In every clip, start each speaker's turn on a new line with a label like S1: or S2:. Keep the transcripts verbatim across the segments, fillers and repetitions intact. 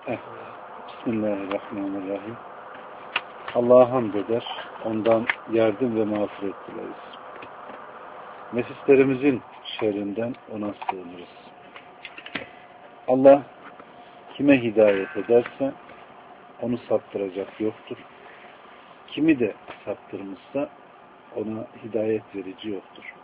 S1: Evet. Bismillahirrahmanirrahim. Allah'a hamd eder, ondan yardım ve mağfiret dileriz. Nefislerimizin şerrinden ona sığınırız. Allah kime hidayet ederse onu saptıracak yoktur. Kimi de saptırmışsa ona hidayet verici yoktur.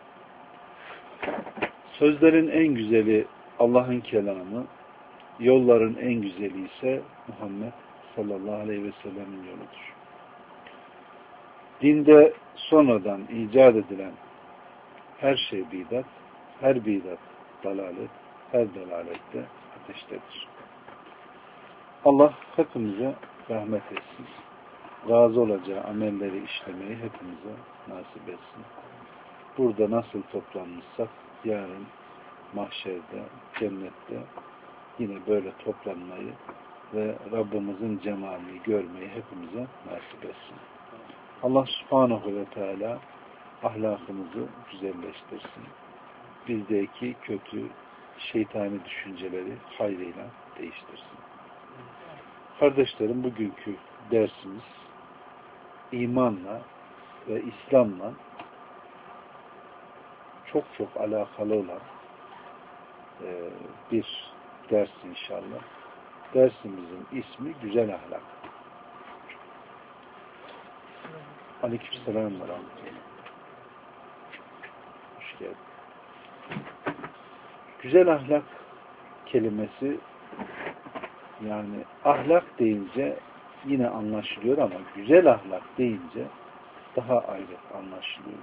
S1: Sözlerin en güzeli Allah'ın kelamı, yolların en güzeli ise Muhammed sallallahu aleyhi ve sellem'in yoludur. Dinde sonradan icat edilen her şey bidat, her bidat dalalet, her dalalette ateştedir. Allah hepimize rahmet etsin. Razı olacağı amelleri işlemeyi hepimize nasip etsin. Burada nasıl toplanmışsak yarın mahşerde, cennette yine böyle toplanmayı ve Rabbimizin cemalini görmeyi hepimize nasip etsin. Allah subhanahu ve teala ahlakımızı güzelleştirsin. Bizdeki kötü şeytani düşünceleri hayrıyla değiştirsin. Kardeşlerim, bugünkü dersimiz imanla ve İslam'la çok çok alakalı olan e, bir ders inşallah. Dersimizin ismi güzel ahlak. Aleykümselam ve rahmetullah. Hoş geldin. Güzel ahlak kelimesi, yani ahlak deyince yine anlaşılıyor ama güzel ahlak deyince daha ayrı anlaşılıyor.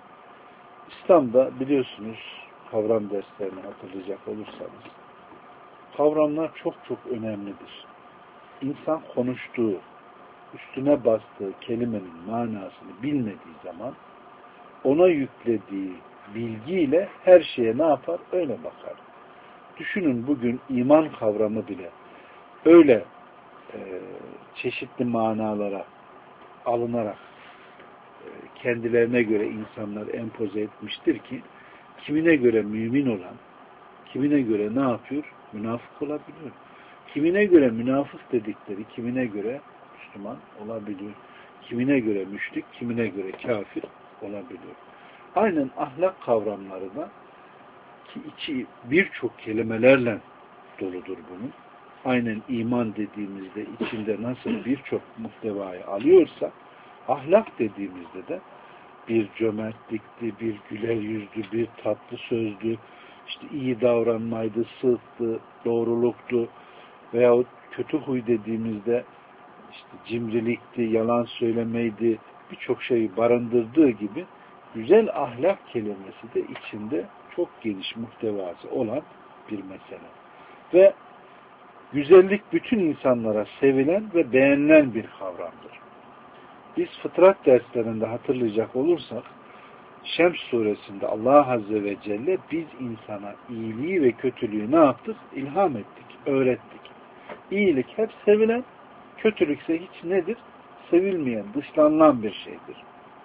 S1: İslam'da biliyorsunuz, kavram derslerini hatırlayacak olursanız, kavramlar çok çok önemlidir. İnsan konuştuğu, üstüne bastığı kelimenin manasını bilmediği zaman ona yüklediği bilgiyle her şeye ne yapar? Öyle bakar. Düşünün, bugün iman kavramı bile öyle e, çeşitli manalara alınarak e, kendilerine göre insanlar empoze etmiştir ki kimine göre mümin olan, kimine göre ne yapıyor? Münafık olabiliyor. Kimine göre münafık dedikleri, kimine göre Müslüman olabiliyor. Kimine göre müşrik, kimine göre kafir olabiliyor. Aynen ahlak kavramları da ki içi birçok kelimelerle doludur bunun. Aynen iman dediğimizde içinde nasıl birçok muhtevayı alıyorsa, ahlak dediğimizde de bir cömertlikti, bir güler yüzdü, bir tatlı sözdü, işte iyi davranmaydı, sıdktı, doğruluktu veyahut kötü huy dediğimizde işte cimrilikti, yalan söylemeydi, birçok şeyi barındırdığı gibi güzel ahlak kelimesi de içinde çok geniş muhtevası olan bir mesele. Ve güzellik bütün insanlara sevilen ve beğenilen bir kavramdır. Biz fıtrat derslerinde hatırlayacak olursak, Şems suresinde Allah Azze ve Celle biz insana iyiliği ve kötülüğü ne yaptık? İlham ettik, öğrettik. İyilik hep sevilen, kötülükse hiç nedir? Sevilmeyen, dışlanılan bir şeydir.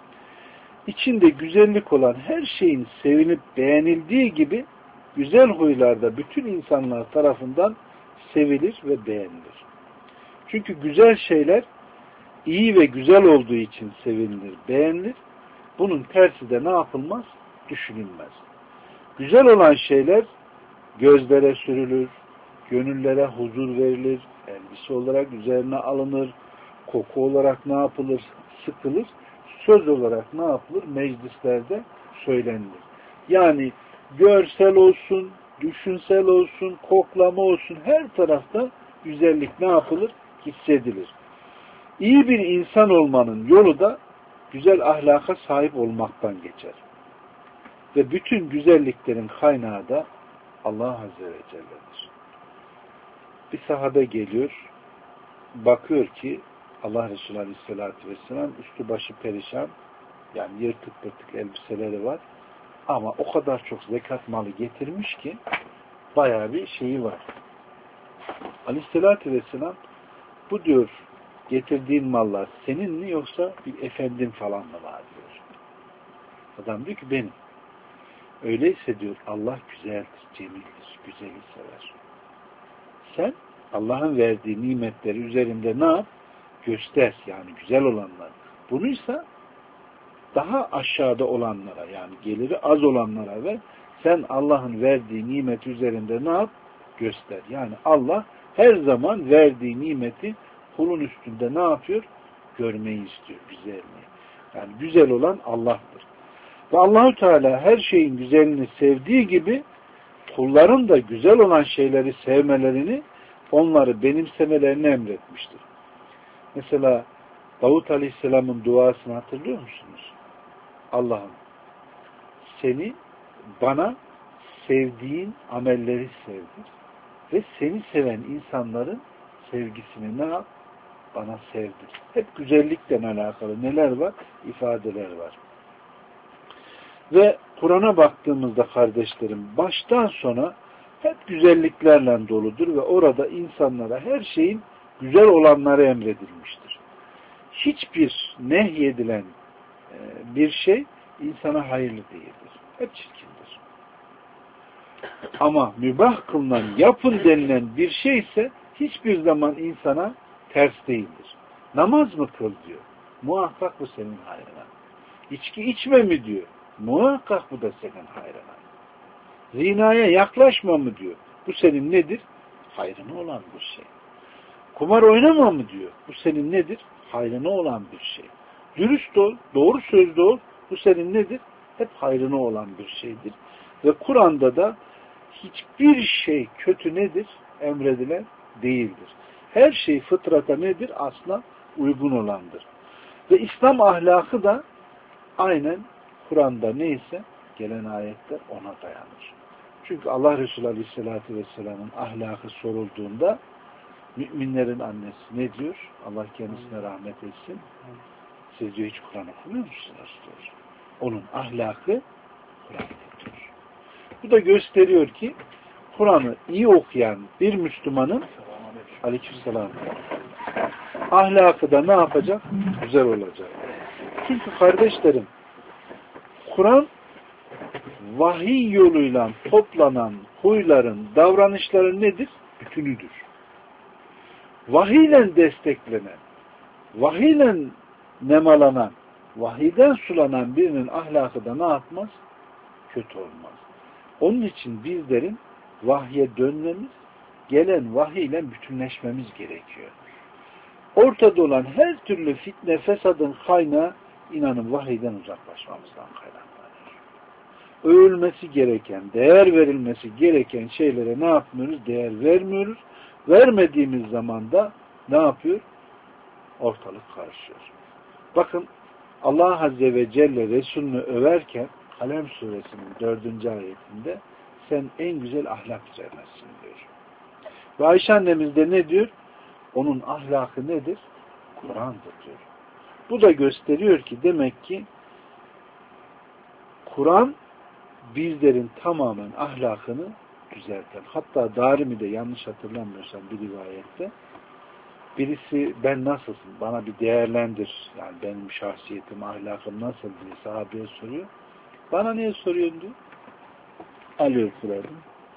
S1: İçinde güzellik olan her şeyin sevilip beğenildiği gibi güzel huylarda bütün insanlar tarafından sevilir ve beğenilir. Çünkü güzel şeyler iyi ve güzel olduğu için sevinilir, beğenilir. Bunun tersi de ne yapılmaz? Düşünülmez. Güzel olan şeyler gözlere sürülür, gönüllere huzur verilir, elbise olarak üzerine alınır, koku olarak ne yapılır? Sıkılır, söz olarak ne yapılır? Meclislerde söylenilir. Yani görsel olsun, düşünsel olsun, koklama olsun, her tarafta güzellik ne yapılır? Hissedilir. İyi bir insan olmanın yolu da güzel ahlaka sahip olmaktan geçer. Ve bütün güzelliklerin kaynağı da Allah Azze ve Celle'dir. Bir sahabe geliyor, bakıyor ki Allah Resulü Aleyhisselatü Vesselam üstü başı perişan, yani yırtık pırtık elbiseleri var ama o kadar çok zekat malı getirmiş ki bayağı bir şeyi var. Aleyhisselatü Vesselam, bu diyor, getirdiğin mallar senin mi yoksa bir efendin falan mı var diyor. Adam diyor ki benim. Öyleyse diyor Allah güzeldir, cemildir, güzeli sever. Sen Allah'ın verdiği nimetleri üzerinde ne yap? Göster. Yani güzel olanlar. Bunuysa daha aşağıda olanlara, yani geliri az olanlara ver. Sen Allah'ın verdiği nimet üzerinde ne yap? Göster. Yani Allah her zaman verdiği nimeti kulun üstünde ne yapıyor? Görmeyi istiyor. Güzelliği. Yani güzel olan Allah'tır. Ve Allahu Teala her şeyin güzelini sevdiği gibi kulların da güzel olan şeyleri sevmelerini, onları benimsemelerini emretmiştir. Mesela Davut Aleyhisselam'ın duasını hatırlıyor musunuz? Allah'ım seni bana sevdiğin amelleri sevdir ve seni seven insanların sevgisini ne yap? Bana sevdir. Hep güzellikle alakalı neler var? İfadeler var. Ve Kur'an'a baktığımızda kardeşlerim baştan sona hep güzelliklerle doludur ve orada insanlara her şeyin güzel olanları emredilmiştir. Hiçbir nehyedilen bir şey insana hayırlı değildir. Hep çirkindir. Ama mübah kılınan, yapın denilen bir şey ise hiçbir zaman insana ters değildir. Namaz mı kıl diyor? Muhakkak bu senin hayrına. İçki içme mi diyor? Muhakkak bu da senin hayrına. Zinaya yaklaşma mı diyor? Bu senin nedir? Hayrına olan bir şey. Kumar oynama mı diyor? Bu senin nedir? Hayrına olan bir şey. Dürüst ol, doğru sözlü ol. Bu senin nedir? Hep hayrına olan bir şeydir. Ve Kur'an'da da hiçbir şey kötü nedir? Emredilen değildir. Her şey fıtrata nedir? Asla uygun olandır. Ve İslam ahlakı da aynen Kur'an'da neyse gelen ayetler ona dayanır. Çünkü Allah Resulü Aleyhisselatü Vesselam'ın ahlakı sorulduğunda müminlerin annesi ne diyor? Allah kendisine rahmet etsin. Siz diyor hiç Kur'an okumuyor musunuz? Diyor. Onun ahlakı Kur'an'da diyor. Bu da gösteriyor ki Kur'an'ı iyi okuyan bir Müslümanın Aleykümselam ahlakı da ne yapacak? Güzel olacak. Çünkü kardeşlerim Kur'an vahiy yoluyla toplanan huyların, davranışların nedir? Bütünüdür. Vahiyle desteklenen, vahiyle nemalanan, vahiyden sulanan birinin ahlakı da ne yapmaz? Kötü olmaz. Onun için bizlerin vahye dönmemiz, gelen vahiyle bütünleşmemiz gerekiyor. Ortada olan her türlü fitne, fesadın kaynağı inanın vahiyden uzaklaşmamızdan kaynaklanıyor. Övülmesi gereken, değer verilmesi gereken şeylere ne yapmıyoruz? Değer vermiyoruz. Vermediğimiz zaman da ne yapıyor? Ortalık karışıyor. Bakın Allah Azze ve Celle Resulünü överken Kalem suresinin dördüncü ayetinde sen en güzel ahlak üzerinesin diyor. Ve Ayşe annemiz de ne diyor? Onun ahlakı nedir? Kur'an'dır diyor. Bu da gösteriyor ki demek ki Kur'an bizlerin tamamen ahlakını düzelten. Hatta Darimi'de yanlış hatırlamıyorsam bir rivayette birisi ben nasılsın? Bana bir değerlendir. Yani benim şahsiyetim, ahlakım nasıl diye sahabeye soruyor. Bana niye soruyorsun diyor. Alıyor Kur'an'ı.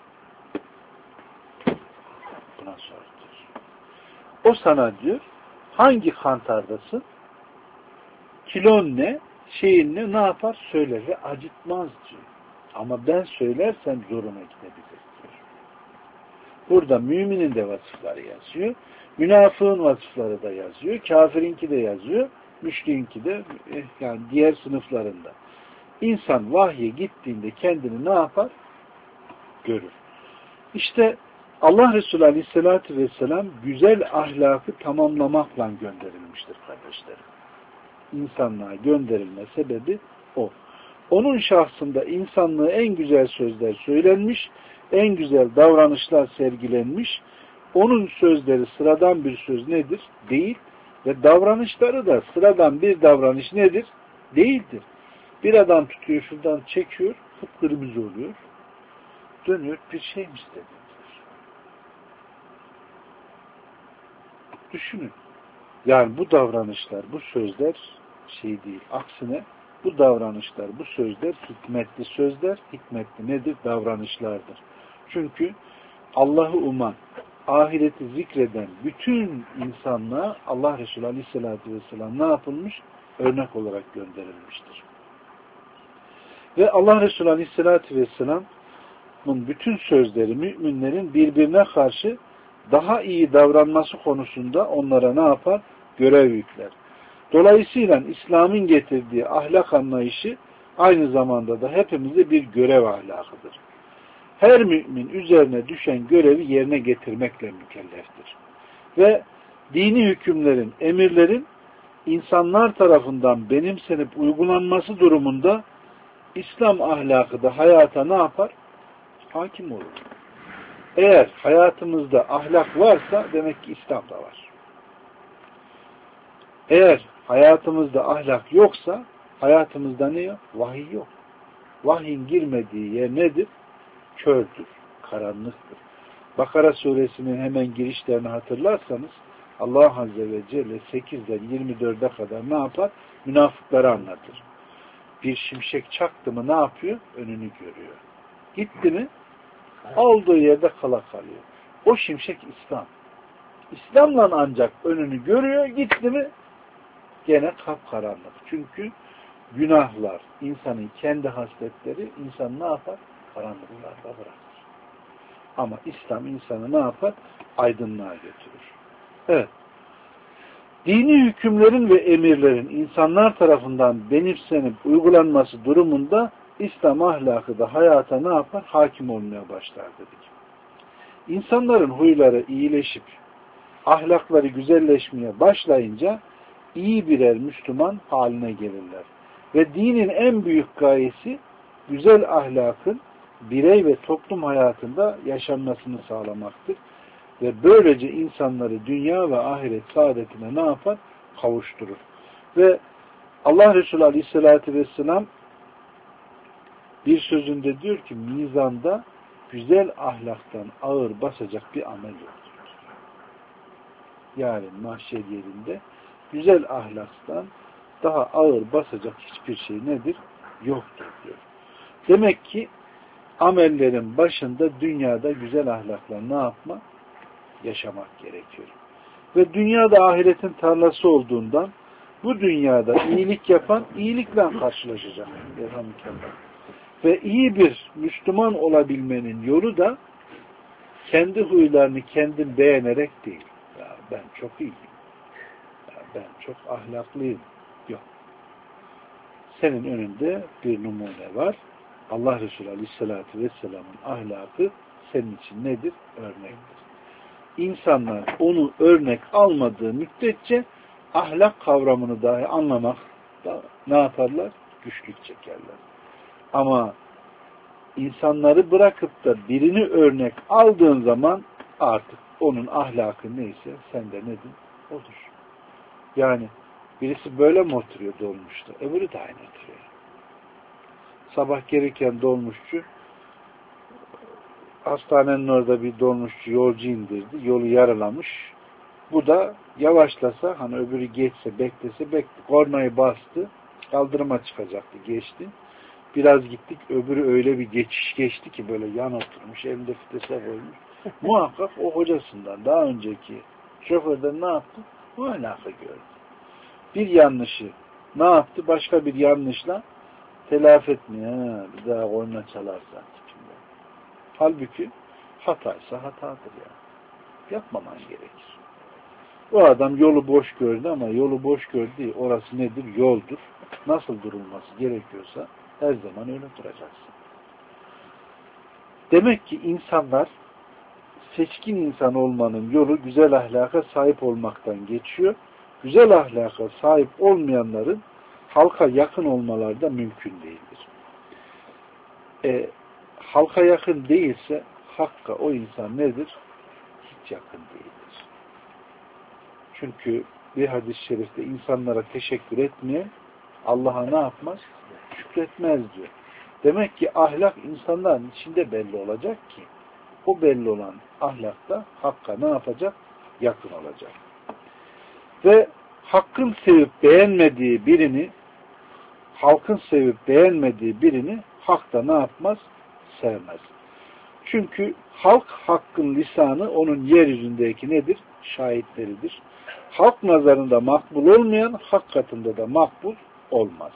S1: Buna sor diyor. O sana diyor hangi kantardasın? Kilon ne? Şeyin ne? Ne yapar? Söyler ve acıtmaz diyor. Ama ben söylersem zoruna gidebilir diyor. Burada müminin de vasıfları yazıyor. Münafığın vasıfları da yazıyor. Kafirinki de yazıyor. Müşriğinki de yani diğer sınıflarında. İnsan vahye gittiğinde kendini ne yapar? Görür. İşte Allah Resulü Aleyhisselatü Vesselam güzel ahlakı tamamlamakla gönderilmiştir kardeşlerim. İnsanlığa gönderilme sebebi o. Onun şahsında insanlığı en güzel sözler söylenmiş, en güzel davranışlar sergilenmiş. Onun sözleri sıradan bir söz nedir? Değil. Ve davranışları da sıradan bir davranış nedir? Değildir. Bir adam tutuyor, şuradan çekiyor, kıpkırmızı oluyor. Dönüyor, bir şey mi istedi? Düşünün. Yani bu davranışlar, bu sözler şey değil. Aksine bu davranışlar, bu sözler hikmetli sözler, hikmetli nedir? Davranışlardır. Çünkü Allah'ı uman, ahireti zikreden bütün insanlığa Allah Resulü Aleyhisselatü Vesselam ne yapılmış? Örnek olarak gönderilmiştir. Ve Allah Resulü Aleyhisselatü Vesselam'ın bütün sözleri müminlerin birbirine karşı daha iyi davranması konusunda onlara ne yapar? Görev yükler. Dolayısıyla İslam'ın getirdiği ahlak anlayışı aynı zamanda da hepimize bir görev ahlakıdır. Her mümin üzerine düşen görevi yerine getirmekle mükelleftir. Ve dini hükümlerin, emirlerin insanlar tarafından benimsenip uygulanması durumunda İslam ahlakı da hayata ne yapar? Hakim olur. Eğer hayatımızda ahlak varsa demek ki İslam da var. Eğer hayatımızda ahlak yoksa hayatımızda ne yok? Vahiy yok. Vahyin girmediği yer nedir? Kördür, karanlıktır. Bakara suresinin hemen girişlerini hatırlarsanız Allah Azze ve Celle sekizden yirmi dörde kadar ne yapar? Münafıkları anlatır. Bir şimşek çaktı mı ne yapıyor? Önünü görüyor. Gitti mi? Olduğu yerde kala kalıyor. O şimşek İslam. İslam'la ancak önünü görüyor. Gitti mi? Gene kapkaranlık. Çünkü günahlar, insanın kendi hasletleri insan ne yapar? Karanlıklarda bırakır. Ama İslam insanı ne yapar? Aydınlığa götürür. Evet. Dini hükümlerin ve emirlerin insanlar tarafından benimsenip uygulanması durumunda İslam ahlakı da hayata ne yapar? Hakim olmaya başlar dedik. İnsanların huyları iyileşip ahlakları güzelleşmeye başlayınca iyi birer Müslüman haline gelirler. Ve dinin en büyük gayesi güzel ahlakın birey ve toplum hayatında yaşanmasını sağlamaktır. Ve böylece insanları dünya ve ahiret saadetine ne yapar? Kavuşturur. Ve Allah Resulü Aleyhisselatü Vesselam bir sözünde diyor ki mizanda güzel ahlaktan ağır basacak bir amel yoktur. Yani mahşer yerinde güzel ahlaktan daha ağır basacak hiçbir şey nedir? Yoktur diyor. Demek ki amellerin başında dünyada güzel ahlakla ne yapma? Yaşamak gerekiyor. Ve dünyada ahiretin tarlası olduğundan bu dünyada iyilik yapan iyilikle karşılaşacak. Ve iyi bir Müslüman olabilmenin yolu da kendi huylarını kendin beğenerek değil. Ya ben çok iyiyim. Ya ben çok ahlaklıyım. Yok. Senin önünde bir numune var. Allah Resulü Aleyhisselatü Vesselam'ın ahlakı senin için nedir? Örnektir. İnsanlar onu örnek almadığı müddetçe ahlak kavramını dahi anlamak da ne yaparlar? Güçlük çekerler. Ama insanları bırakıp da birini örnek aldığın zaman artık onun ahlakı neyse sende nedir? Odur. Yani birisi böyle mi oturuyor dolmuşta? Öbürü de aynı oturuyor. Sabah gelirken dolmuşçu hastanenin orada bir dolmuşçu yolcu indirdi. Yolu yaralamış. Bu da yavaşlasa hani öbürü geçse beklese bekle. Kornayı bastı. Kaldırıma çıkacaktı. Geçti. Biraz gittik. Öbürü öyle bir geçiş geçti ki böyle yan oturmuş. Elinde fitese koymuş. Muhakkak o hocasından daha önceki şoförden ne yaptı? Bu alaka gördü. Bir yanlışı ne yaptı? Başka bir yanlışla telafi etmiyor. Ha, bir daha korna çalarsa. Halbuki hataysa hatadır ya. Yapmaman gerekir. O adam yolu boş gördü ama yolu boş gördü. Orası nedir? Yoldur. Nasıl durulması gerekiyorsa her zaman öyle duracaksın. Demek ki insanlar seçkin insan olmanın yolu güzel ahlaka sahip olmaktan geçiyor. Güzel ahlaka sahip olmayanların halka yakın olmaları da mümkün değildir. E, halka yakın değilse hakka o insan nedir? Hiç yakın değildir. Çünkü bir hadis-i şerifte insanlara teşekkür etmeyen Allah'a ne yapmaz? Şükretmez diyor. Demek ki ahlak insanların içinde belli olacak ki o belli olan ahlakta hakka ne yapacak? Yakın olacak. Ve hakkın sevip beğenmediği birini halkın sevip beğenmediği birini hak da ne yapmaz? Sevmez. Çünkü halk hakkın lisanı onun yeryüzündeki nedir? Şahitleridir. Halk nazarında makbul olmayan hak katında da makbul olmaz.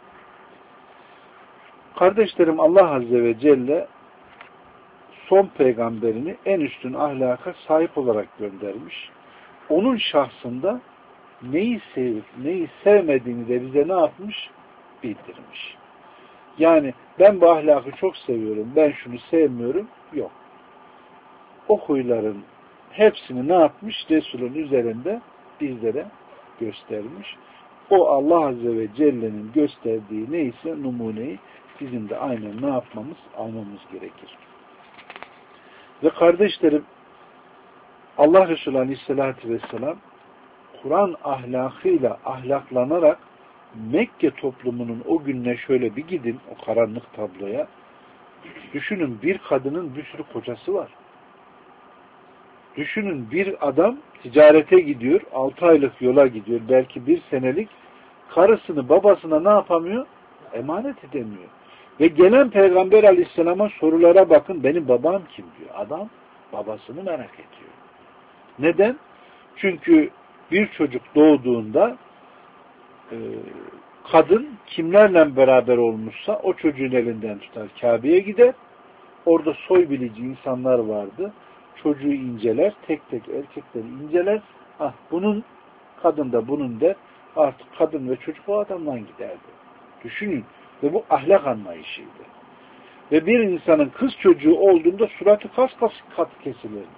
S1: Kardeşlerim, Allah Azze ve Celle son peygamberini en üstün ahlaka sahip olarak göndermiş. Onun şahsında neyi sevip neyi sevmediğini de bize ne yapmış? Bildirmiş. Yani ben bu ahlakı çok seviyorum, ben şunu sevmiyorum. Yok. O huyların hepsini ne yapmış? Resul'ün üzerinde bizlere göstermiş. O Allah Azze ve Celle'nin gösterdiği neyse numuneyi bizim de aynen ne yapmamız? Almamız gerekir. Ve kardeşlerim, Allah Resulü Aleyhisselatü Vesselam Kur'an ahlakıyla ahlaklanarak Mekke toplumunun o gününe şöyle bir gidin, o karanlık tabloya. Düşünün, bir kadının bir sürü kocası var. Düşünün, bir adam ticarete gidiyor, altı aylık yola gidiyor, belki bir senelik, karısını babasına ne yapamıyor? Emanet edemiyor. Ve gelen Peygamber Aleyhisselam'a sorulara bakın, benim babam kim diyor. Adam babasını merak ediyor. Neden? Çünkü bir çocuk doğduğunda e, kadın kimlerle beraber olmuşsa o çocuğun elinden tutar, Kabe'ye gider. Orada soy bilici insanlar vardı. Çocuğu inceler, tek tek erkekleri inceler. Ah, bunun, kadın da bunun der. Artık kadın ve çocuk o adamdan giderdi. Düşünün. Ve bu ahlak anlayışıydı. Ve bir insanın kız çocuğu olduğunda suratı kas kas kat kesilirdi.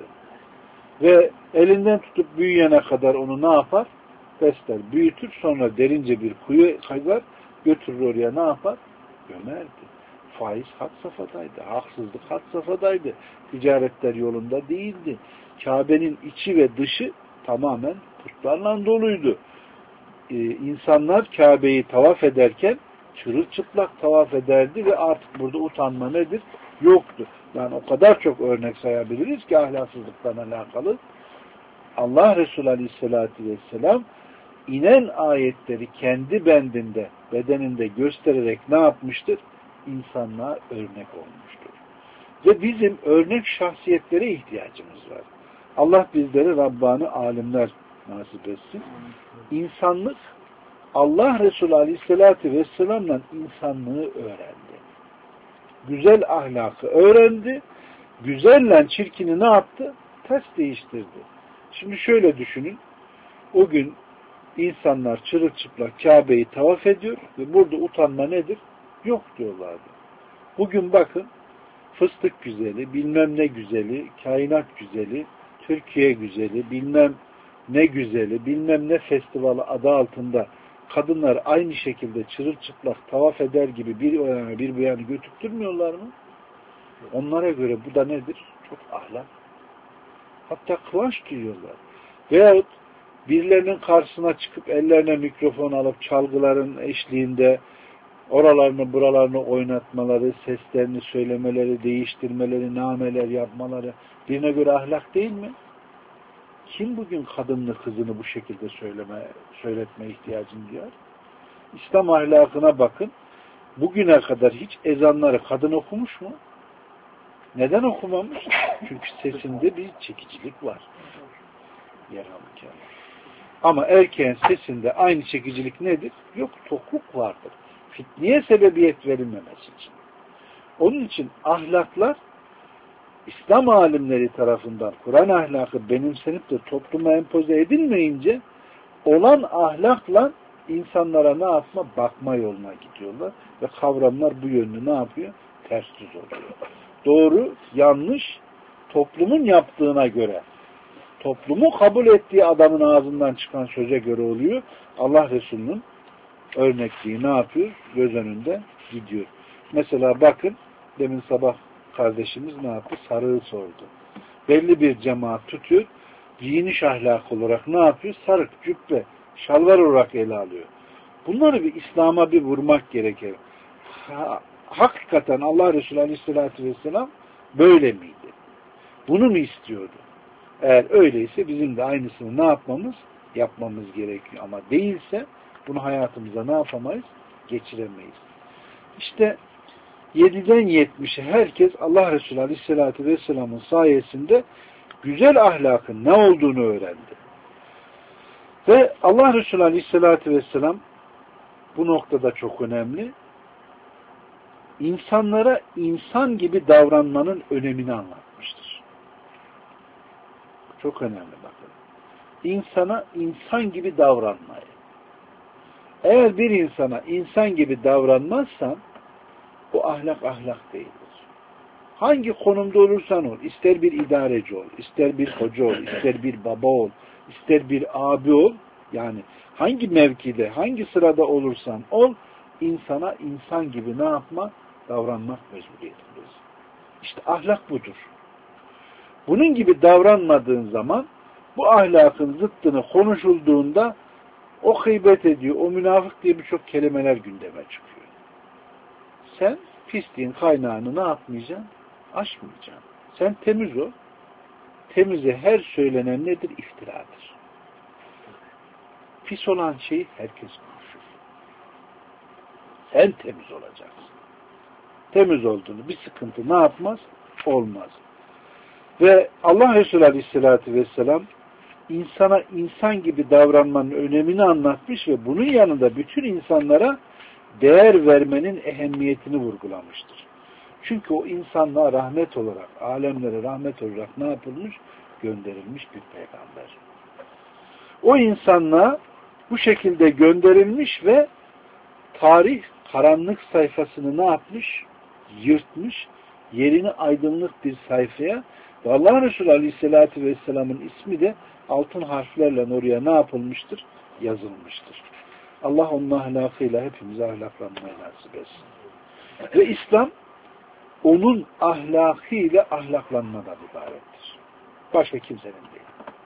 S1: Ve elinden tutup büyüyene kadar onu ne yapar? Besler, büyütür, sonra derince bir kuyu kazar, götürür oraya ne yapar? Gömerdi. Faiz had safhadaydı, haksızlık had safhadaydı, ticaretler yolunda değildi. Kabe'nin içi ve dışı tamamen putlarla doluydu. Ee, insanlar Kabe'yi tavaf ederken çırılçıplak tavaf ederdi ve artık burada utanma nedir? Yoktu. Yani o kadar çok örnek sayabiliriz ki ahlaksızlıktan alakalı. Allah Resulü Aleyhisselatü Vesselam inen ayetleri kendi bendinde, bedeninde göstererek ne yapmıştır? İnsanlığa örnek olmuştur. Ve bizim örnek şahsiyetlere ihtiyacımız var. Allah bizlere Rabbani alimler nasip etsin. İnsanlık, Allah Resulü Aleyhisselatü Vesselam'la insanlığı öğrendi. Güzel ahlakı öğrendi. Güzelle çirkini ne yaptı? Ters değiştirdi. Şimdi şöyle düşünün. O gün insanlar çırılçıplak Kabe'yi tavaf ediyor ve burada utanma nedir? Yok diyorlardı. Bugün bakın, fıstık güzeli, bilmem ne güzeli, kainat güzeli, Türkiye güzeli, bilmem ne güzeli, bilmem ne festivali adı altında kadınlar aynı şekilde çırılçıplak tavaf eder gibi bir o yana bir bu yana götürtmüyorlar mı? Onlara göre bu da nedir? Çok ahlak. Hatta kıvanç duyuyorlar. Veyahut birilerinin karşısına çıkıp ellerine mikrofon alıp çalgıların eşliğinde oralarını buralarını oynatmaları, seslerini söylemeleri, değiştirmeleri, nameler yapmaları birine göre ahlak değil mi? Kim bugün kadınını, kızını bu şekilde söyleme, söyletme ihtiyacını duyar? İslam ahlakına bakın. Bugüne kadar hiç ezanları kadın okumuş mu? Neden okumamış? Çünkü sesinde bir çekicilik var. Ama erkeğin sesinde aynı çekicilik nedir? Yok, tokluk vardır. Fitneye sebebiyet verilmemesi için. Onun için ahlaklar İslam alimleri tarafından Kur'an ahlakı benimsenip de topluma empoze edilmeyince olan ahlakla insanlara ne yapma? Bakma yoluna gidiyorlar. Ve kavramlar bu yönlü ne yapıyor? Ters düz oluyor. Doğru, yanlış, toplumun yaptığına göre, toplumu kabul ettiği adamın ağzından çıkan söze göre oluyor. Allah Resulü'nün örnekliği ne yapıyor? Göz önünde gidiyor. Mesela bakın, demin sabah kardeşimiz ne yaptı? Sarığı sordu. Belli bir cemaat tutuyor, giyiniş ahlakı olarak ne yapıyor? Sarık, cübbe, şalvar olarak ele alıyor. Bunları bir İslam'a bir vurmak gerekir. Ha, hakikaten Allah Resulü Aleyhisselatü Vesselam böyle miydi? Bunu mu istiyordu? Eğer öyleyse bizim de aynısını ne yapmamız? Yapmamız gerekiyor. Ama değilse bunu hayatımıza ne yapamayız? Geçiremeyiz. İşte yediden yetmişe herkes Allah Resulü Aleyhisselatü Vesselam'ın sayesinde güzel ahlakın ne olduğunu öğrendi. Ve Allah Resulü Aleyhisselatü Vesselam bu noktada çok önemli. İnsanlara insan gibi davranmanın önemini anlatmıştır. Çok önemli bakın. İnsana insan gibi davranmayı. Eğer bir insana insan gibi davranmazsan bu ahlak ahlak değildir. Hangi konumda olursan ol, ister bir idareci ol, ister bir hoca ol, ister bir baba ol, ister bir abi ol, yani hangi mevkide, hangi sırada olursan ol, insana insan gibi ne yapma? Davranmak mecburiyetindeyiz. İşte ahlak budur. Bunun gibi davranmadığın zaman bu ahlakın zıttını konuşulduğunda o gıybet ediyor, o münafık diye birçok kelimeler gündeme çıkıyor. Sen pisliğin kaynağını ne yapmayacaksın? Aşmayacaksın. Sen temiz ol. Temize her söylenen nedir? İftiradır. Pis olan şeyi herkes konuşur. Sen temiz olacaksın. Temiz olduğunu bir sıkıntı ne yapmaz? Olmaz. Ve Allah Resulü Aleyhisselatü Vesselam insana insan gibi davranmanın önemini anlatmış ve bunun yanında bütün insanlara değer vermenin ehemmiyetini vurgulamıştır. Çünkü o insanlığa rahmet olarak, alemlere rahmet olarak ne yapılmış? Gönderilmiş bir peygamber. O insanlığa bu şekilde gönderilmiş ve tarih karanlık sayfasını ne yapmış? Yırtmış, yerini aydınlık bir sayfaya ve Allah Resulü Aleyhisselatü Vesselam'ın ismi de altın harflerle oraya ne yapılmıştır? Yazılmıştır. Allah onun ahlakıyla hepimize ahlaklanmayı nasip etsin. Ve İslam onun ahlakıyla ahlaklanmadan ibarettir. Başka kimsenin değil.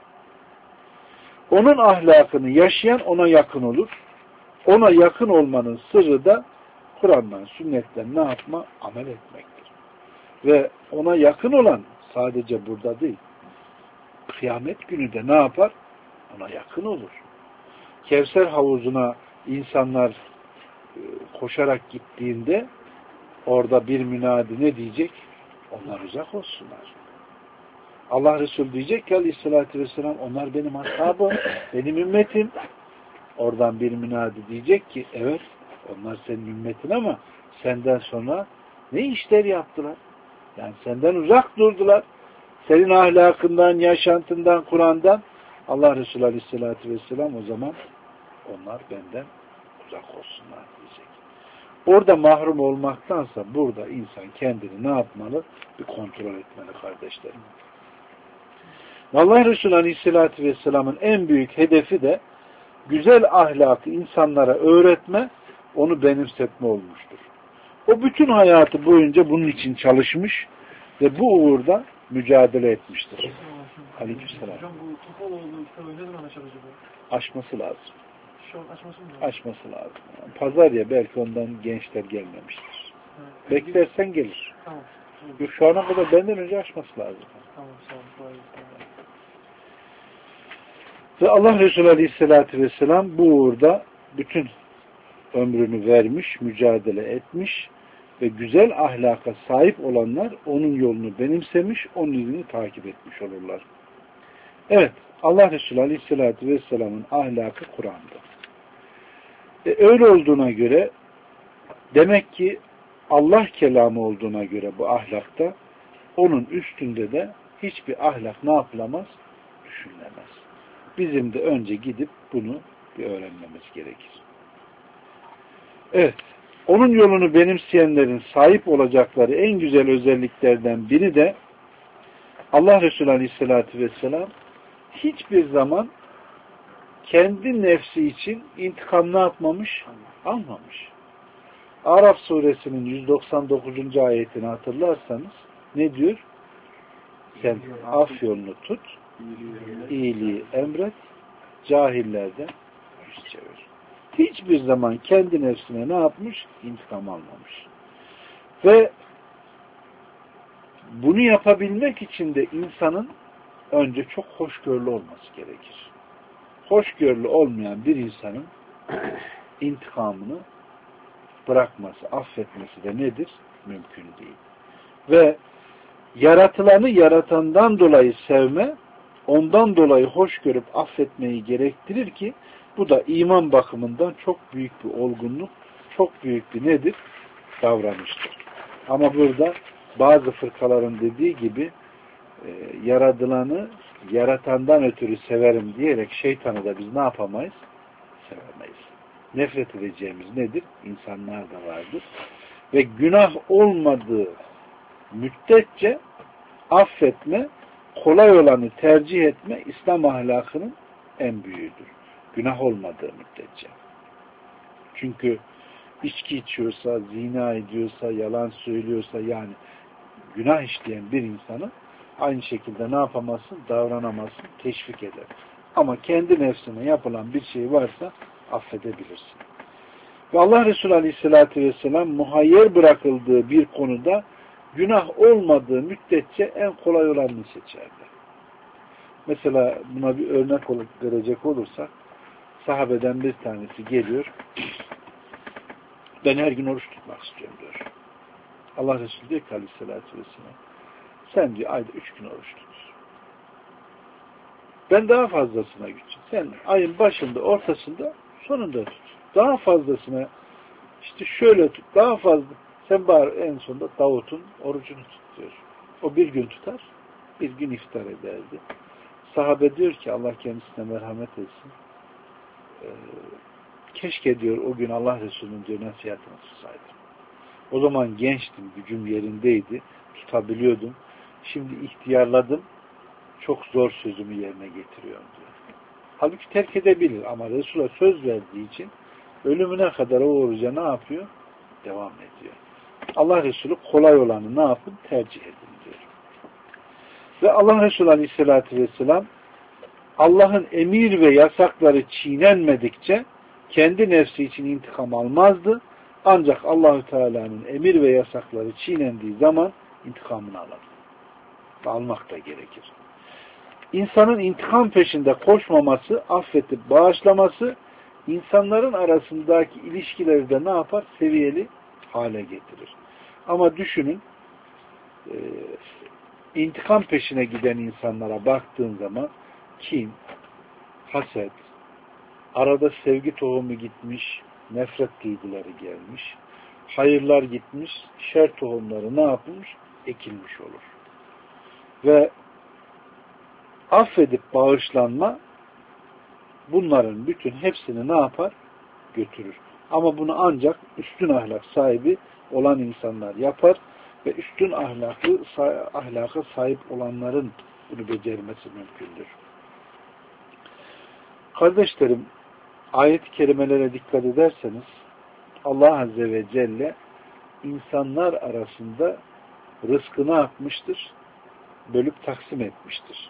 S1: Onun ahlakını yaşayan ona yakın olur. Ona yakın olmanın sırrı da Kur'an'dan, sünnetten ne yapma? Amel etmektir. Ve ona yakın olan sadece burada değil. Kıyamet günü de ne yapar? Ona yakın olur. Kevser havuzuna insanlar koşarak gittiğinde orada bir münadi ne diyecek? Onlar uzak olsunlar. Allah Resulü diyecek ki Aleyhisselatü Vesselam onlar benim ashabım, benim ümmetim. Oradan bir münadi diyecek ki evet onlar senin ümmetin ama senden sonra ne işler yaptılar? Yani senden uzak durdular. Senin ahlakından, yaşantından, Kur'an'dan Allah Resulü Aleyhisselatü Vesselam o zaman onlar benden uzak olsunlar diyecek. Orada mahrum olmaktansa burada insan kendini ne yapmalı? Bir kontrol etmeli kardeşlerim. Allah Resulü Aleyhisselatü Vesselam'ın en büyük hedefi de güzel ahlakı insanlara öğretme, onu benimsetme olmuştur. O bütün hayatı boyunca bunun için çalışmış ve bu uğurda mücadele etmiştir. Aleykümselam.
S2: Hocam bu topal olduğu kitabı ne zaman açar acaba?
S1: Aşması lazım.
S2: Şu an açması mı?
S1: Açması lazım. Yani pazar ya belki ondan gençler gelmemiştir. Evet. Beklersen gelir.
S2: Tamam.
S1: Yok, şu ana kadar benden önce açması lazım.
S2: Tamam, sağ olun.
S1: Ve Allah Resulü Aleyhisselatü Vesselam bu uğurda bütün ömrünü vermiş, mücadele etmiş ve güzel ahlaka sahip olanlar onun yolunu benimsemiş, onun izini takip etmiş olurlar. Evet, Allah Resulü Aleyhisselatü Vesselam'ın ahlakı Kur'an'da. E, öyle olduğuna göre demek ki Allah kelamı olduğuna göre bu ahlakta onun üstünde de hiçbir ahlak ne yapılamaz? Düşünülemez. Bizim de önce gidip bunu bir öğrenmemiz gerekir. Evet, onun yolunu benimseyenlerin sahip olacakları en güzel özelliklerden biri de Allah Resulü Aleyhisselatü Vesselam hiçbir zaman kendi nefsi için intikam ne yapmamış? Almamış. Araf suresinin yüz doksan dokuzuncu ayetini hatırlarsanız ne diyor? Sen af yolunu tut, iyiliği emret, cahillerden yüz çevir. Hiçbir zaman kendi nefsine ne yapmış? İntikam almamış. Ve bunu yapabilmek için de insanın önce çok hoşgörülü olması gerekir. Hoşgörülü olmayan bir insanın intikamını bırakması, affetmesi de nedir? mümkün değil. Ve yaratılanı yaratandan dolayı sevme, ondan dolayı hoş görüp affetmeyi gerektirir ki bu da iman bakımından çok büyük bir olgunluk, çok büyük bir nedir? Davranıştır. Ama burada bazı fırkaların dediği gibi e, yaratılanı yaratandan ötürü severim diyerek şeytanı da biz ne yapamayız? Sevemeyiz. Nefret edeceğimiz nedir? İnsanlar da vardır. Ve günah olmadığı müddetçe affetme, kolay olanı tercih etme İslam ahlakının en büyüğüdür. Günah olmadığı müddetçe. Çünkü içki içiyorsa, zina ediyorsa, yalan söylüyorsa yani günah işleyen bir insanı aynı şekilde ne yapamazsın? Davranamazsın, teşvik eder. Ama kendi nefsine yapılan bir şey varsa affedebilirsin. Ve Allah Resulü Aleyhisselatü Vesselam muhayyer bırakıldığı bir konuda günah olmadığı müddetçe en kolay olanını seçerdi. Mesela buna bir örnek olarak verecek olursak sahabeden bir tanesi geliyor. Ben her gün oruç tutmak istiyorum diyor. Allah Resulü diyor ki Aleyhisselatü Vesselam sen diyor ayda üç gün oruç tut. Ben daha fazlasına gideceğim. Sen ayın başında, ortasında, sonunda tut. Daha fazlasına işte şöyle tut. Daha fazla. Sen bari en sonunda Davut'un orucunu tut diyor. O bir gün tutar. Bir gün iftar ederdi. Sahabe diyor ki Allah kendisine merhamet etsin. Ee, keşke diyor o gün Allah Resulü'nün diyor nasihatini tutsaydım. O zaman gençtim. Gücüm yerindeydi. Tutabiliyordum. Şimdi ihtiyarladım. Çok zor sözümü yerine getiriyorum diyor. Halbuki terk edebilir ama Resul'a söz verdiği için ölümüne kadar o oruca ne yapıyor? Devam ediyor. Allah Resulü kolay olanı ne yapın? Tercih edin diyor. Ve Allah Resulü Aleyhisselatü Vesselam Allah'ın emir ve yasakları çiğnenmedikçe kendi nefsi için intikam almazdı. Ancak Allahü Teala'nın emir ve yasakları çiğnendiği zaman intikamını alır. Ve almak da gerekir. İnsanın intikam peşinde koşmaması, affetip bağışlaması, insanların arasındaki ilişkileri de ne yapar? Seviyeli hale getirir. Ama düşünün, e, intikam peşine giden insanlara baktığın zaman kin, haset, arada sevgi tohumu gitmiş, nefret duyguları gelmiş, hayırlar gitmiş, şer tohumları ne yapılmış? Ekilmiş olur. Ve affedip bağışlanma bunların bütün hepsini ne yapar? Götürür. Ama bunu ancak üstün ahlak sahibi olan insanlar yapar ve üstün ahlakı, ahlaka sahip olanların bunu becermesi mümkündür. Kardeşlerim, ayet-i kerimelere dikkat ederseniz Allah Azze ve Celle insanlar arasında rızkı ne yapmıştır? Bölüp taksim etmiştir.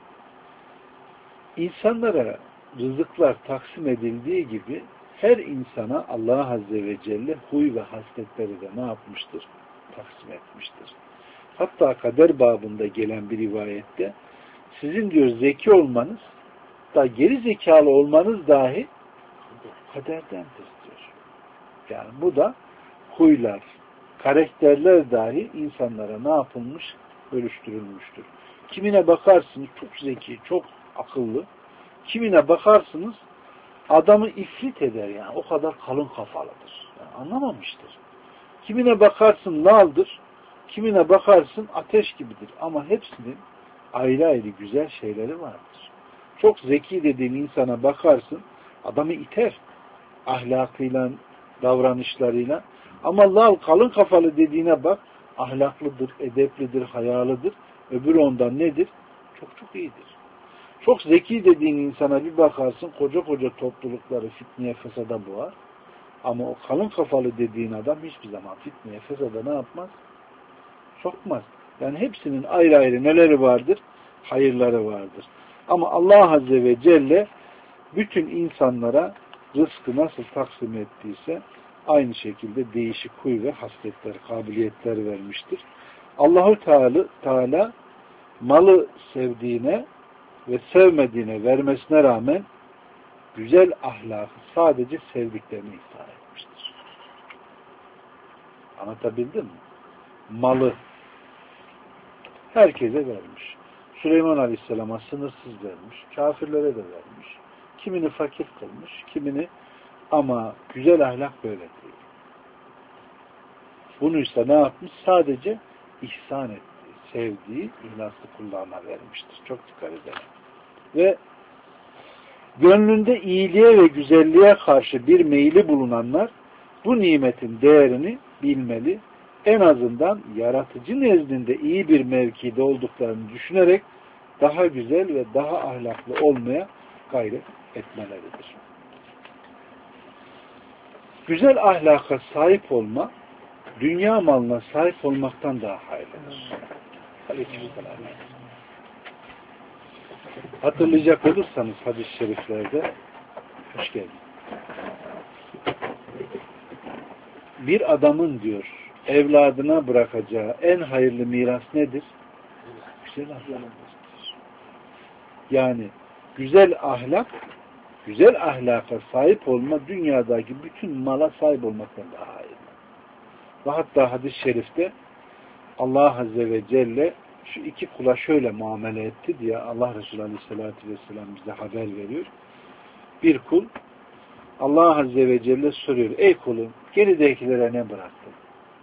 S1: İnsanlara rızıklar taksim edildiği gibi her insana Allah Azze ve Celle huy ve hasletleri de ne yapmıştır? Taksim etmiştir. Hatta kader babında gelen bir rivayette sizin diyor zeki olmanız da geri zekalı olmanız dahi kaderdendir diyor. Yani bu da huylar, karakterler dahi insanlara ne yapılmış? Bölüştürülmüştür. Kimine bakarsınız çok zeki, çok akıllı. Kimine bakarsınız adamı ifrit eder yani. O kadar kalın kafalıdır. Yani anlamamıştır. Kimine bakarsın laldır. Kimine bakarsın ateş gibidir. Ama hepsinin ayrı ayrı güzel şeyleri vardır. Çok zeki dediğin insana bakarsın adamı iter. Ahlakıyla, davranışlarıyla. Ama lal kalın kafalı dediğine bak ahlaklıdır, edeplidir, hayalıdır. Öbürü ondan nedir? Çok çok iyidir. Çok zeki dediğin insana bir bakarsın koca koca toplulukları fitneye fesada boğar. Ama o kalın kafalı dediğin adam hiçbir zaman fitneye fesada ne yapmaz? Sokmaz. Yani hepsinin ayrı ayrı neleri vardır? Hayırları vardır. Ama Allah Azze ve Celle bütün insanlara rızkı nasıl taksim ettiyse aynı şekilde değişik huy ve hasletler, kabiliyetler vermiştir. Allahu Teala, Teala malı sevdiğine ve sevmediğine vermesine rağmen güzel ahlakı sadece sevdiklerine ihsan etmiştir. Anlatabildim mi? malı herkese vermiş. Süleyman Aleyhisselam'a sınırsız vermiş. Kafirlere de vermiş. Kimini fakir kılmış, kimini ama güzel ahlak böyle değil. Bunu ise ne yapmış? Sadece ihsan ettiği, sevdiği, ihlaslı kullarına vermiştir. Çok dikkat edelim. Ve gönlünde iyiliğe ve güzelliğe karşı bir meyli bulunanlar bu nimetin değerini bilmeli. En azından yaratıcı nezdinde iyi bir mevkide olduklarını düşünerek daha güzel ve daha ahlaklı olmaya gayret etmeleridir. Güzel ahlaka sahip olma, dünya malına sahip olmaktan daha hayırlıdır. Aleykümselam. Hatırlayacak olursanız hadis-i şeriflerde, hoş geldin. Bir adamın diyor, evladına bırakacağı en hayırlı miras nedir? Güzel ahlak. Yani güzel ahlak, güzel ahlaka sahip olma dünyadaki bütün mala sahip olmaktan daha hayırlı. Ve hatta hadis-i şerifte Allah Azze ve Celle şu iki kula şöyle muamele etti diye Allah Resulü Aleyhisselatü Vesselam bize haber veriyor. Bir kul Allah Azze ve Celle soruyor. Ey kulum geridekilere ne bıraktın?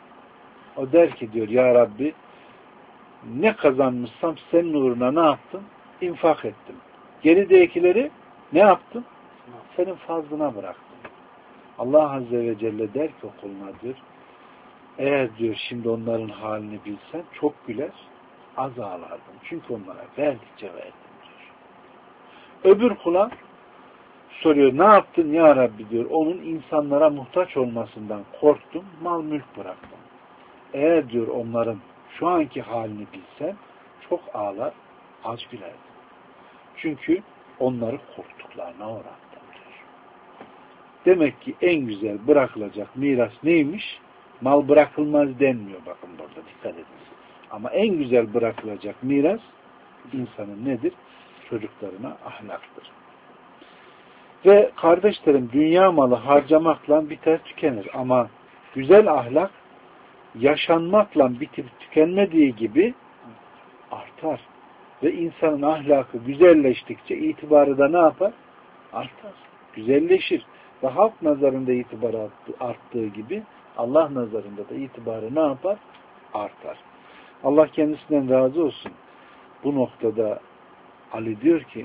S1: O der ki diyor ya Rabbi ne kazanmışsam senin uğruna ne yaptım? İnfak ettim. Geridekileri ne yaptım? Senin fazlına bıraktım. Allah Azze ve Celle der ki o kuluna diyor eğer diyor şimdi onların halini bilsen çok güler az ağlardın. Çünkü onlara verdikçe verdim diyor. Öbür kula soruyor ne yaptın ya Rabbi diyor onun insanlara muhtaç olmasından korktum mal mülk bıraktım. Eğer diyor onların şu anki halini bilsen çok ağlar az gülerdim. Çünkü onları korktuklarına uğrattım diyor. Demek ki en güzel bırakılacak miras neymiş? Mal bırakılmaz denmiyor bakın burada dikkat edin. Ama en güzel bırakılacak miras insanın nedir? Çocuklarına ahlaktır. Ve kardeşlerim dünya malı harcamakla biter tükenir ama güzel ahlak yaşanmakla bitip tükenmediği gibi artar. Ve insanın ahlakı güzelleştikçe itibarı da ne yapar? Artar. Güzelleşir. Ve halk nazarında itibarı arttığı gibi Allah nazarında da itibarı ne yapar? Artar. Allah kendisinden razı olsun. Bu noktada Ali diyor ki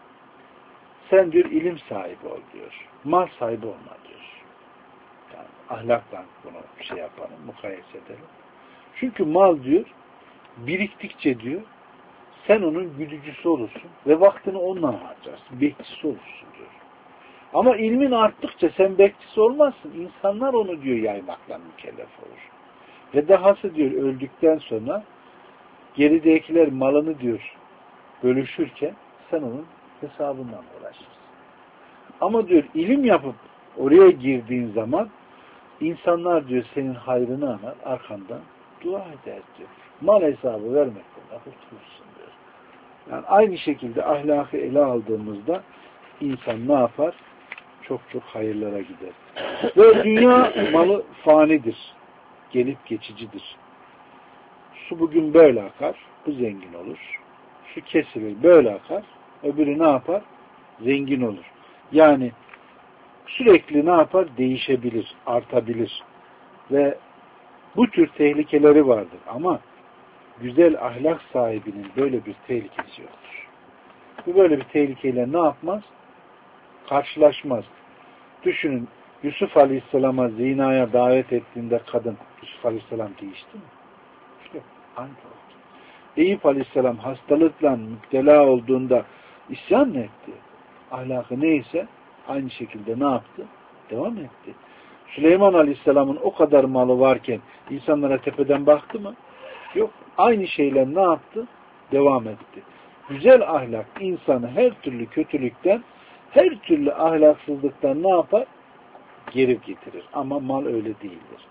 S1: sen diyor ilim sahibi ol diyor. Mal sahibi olma diyor. Yani ahlakla bunu şey yapalım, mukayese edelim. Çünkü mal diyor biriktikçe diyor sen onun güdücüsü olursun ve vaktini onunla harcarsın. Bekçisi olursun diyor. Ama ilmin arttıkça sen bekçisi olmazsın. İnsanlar onu diyor yaymakla mükellef olur. Ve dahası diyor öldükten sonra geridekiler malını diyor bölüşürken sen onun hesabından uğraşırsın. Ama diyor ilim yapıp oraya girdiğin zaman insanlar diyor senin hayrını anar, arkandan dua eder diyor. Mal hesabı vermekten kurtulursun diyor. Yani aynı şekilde ahlakı ele aldığımızda insan ne yapar? Çok çok hayırlara gider. Ve dünya malı fanidir. Gelip geçicidir. Su bugün böyle akar, bu zengin olur. Su kesilir, böyle akar, öbürü ne yapar? Zengin olur. Yani sürekli ne yapar? Değişebilir, artabilir. Ve bu tür tehlikeleri vardır. Ama güzel ahlak sahibinin böyle bir tehlikesi yoktur. Bu böyle bir tehlikeyle ne yapmaz? Karşılaşmaz. Düşünün, Yusuf Aleyhisselam'a zinaya davet ettiğinde kadın, Yusuf Aleyhisselam değişti mi? İşte aynı oldu. Eyüp Aleyhisselam hastalıkla müptela olduğunda isyan mı etti? Ahlakı neyse aynı şekilde ne yaptı? Devam etti. Süleyman Aleyhisselam'ın o kadar malı varken insanlara tepeden baktı mı? Yok. Aynı şeyler ne yaptı? Devam etti. Güzel ahlak insanı her türlü kötülükten, her türlü ahlaksızlıktan ne yapar? Geri getirir. Ama mal öyle değildir.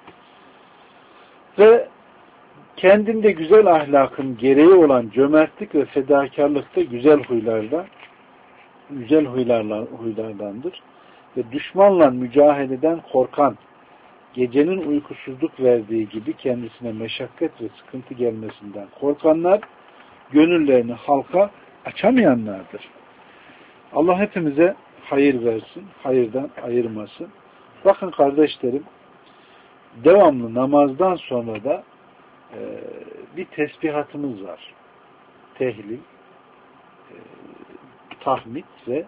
S1: Ve kendinde güzel ahlakın gereği olan cömertlik ve fedakarlıkta güzel huylarla, güzel huylarla, huylardandır. Ve düşmanla mücadeleden korkan gecenin uykusuzluk verdiği gibi kendisine meşakkat ve sıkıntı gelmesinden korkanlar, gönüllerini halka açamayanlardır. Allah hepimize hayır versin, hayırdan ayırmasın. Bakın kardeşlerim, devamlı namazdan sonra da e, bir tesbihatımız var. Tehlil, e, tahmid ve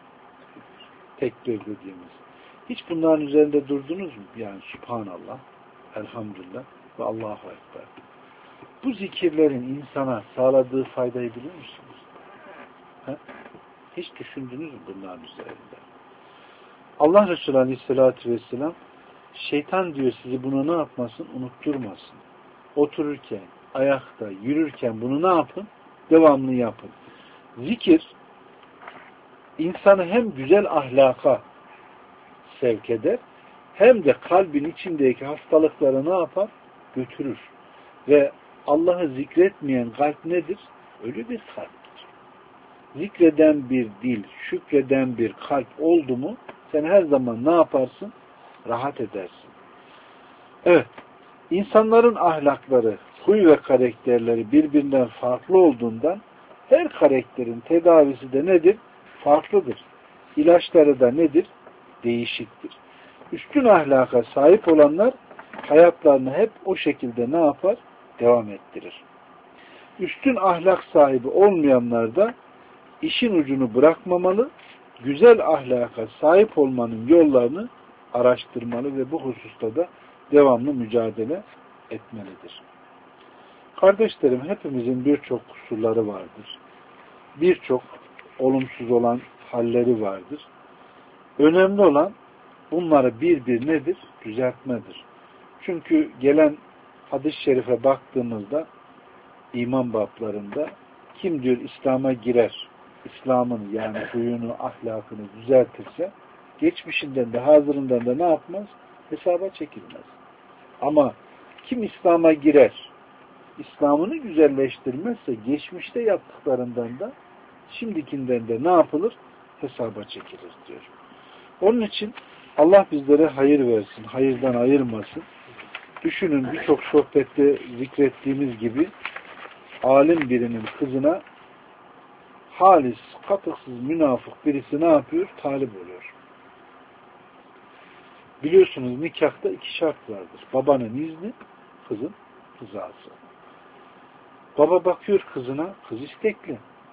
S1: tekbir dediğimiz. Hiç bunların üzerinde durdunuz mu? Yani Subhanallah, Elhamdülillah ve Allahu Ekber. Bu zikirlerin insana sağladığı faydayı biliyor musunuz? He? Hiç düşündünüz mü bunların üzerinde? Allah Resulü Aleyhisselatü Vesselam şeytan diyor sizi bunu ne yapmasın? Unutturmasın. Otururken, ayakta, yürürken bunu ne yapın? Devamlı yapın. Zikir insanı hem güzel ahlaka sevk eder, hem de kalbin içindeki hastalıkları ne yapar? Götürür. Ve Allah'ı zikretmeyen kalp nedir? Ölü bir kalptir. Zikreden bir dil, şükreden bir kalp oldu mu, sen her zaman ne yaparsın? Rahat edersin. Evet, insanların ahlakları, huy ve karakterleri birbirinden farklı olduğundan her karakterin tedavisi de nedir? Farklıdır. İlaçları da nedir? Değişiktir. Üstün ahlaka sahip olanlar hayatlarını hep o şekilde ne yapar? Devam ettirir. Üstün ahlak sahibi olmayanlar da işin ucunu bırakmamalı, güzel ahlaka sahip olmanın yollarını araştırmalı ve bu hususta da devamlı mücadele etmelidir. Kardeşlerim, hepimizin birçok kusurları vardır. Birçok olumsuz olan halleri vardır. Önemli olan bunları bir bir nedir? Düzeltmedir. Çünkü gelen hadis-i şerife baktığımızda iman bablarında kim diyor İslam'a girer, İslam'ın yani huyunu, ahlakını düzeltirse geçmişinden de hazırından da ne yapmaz? Hesaba çekilmez. Ama kim İslam'a girer, İslam'ını güzelleştirmezse geçmişte yaptıklarından da şimdikinden de ne yapılır? Hesaba çekilir diyor. Onun için Allah bizlere hayır versin, hayırdan ayırmasın. Düşünün, birçok sohbette zikrettiğimiz gibi alim birinin kızına halis, katıksız, münafık birisi ne yapıyor? Talip oluyor. Biliyorsunuz nikahta iki şart vardır. Babanın izni, kızın rızası. Baba bakıyor kızına, kız istekli.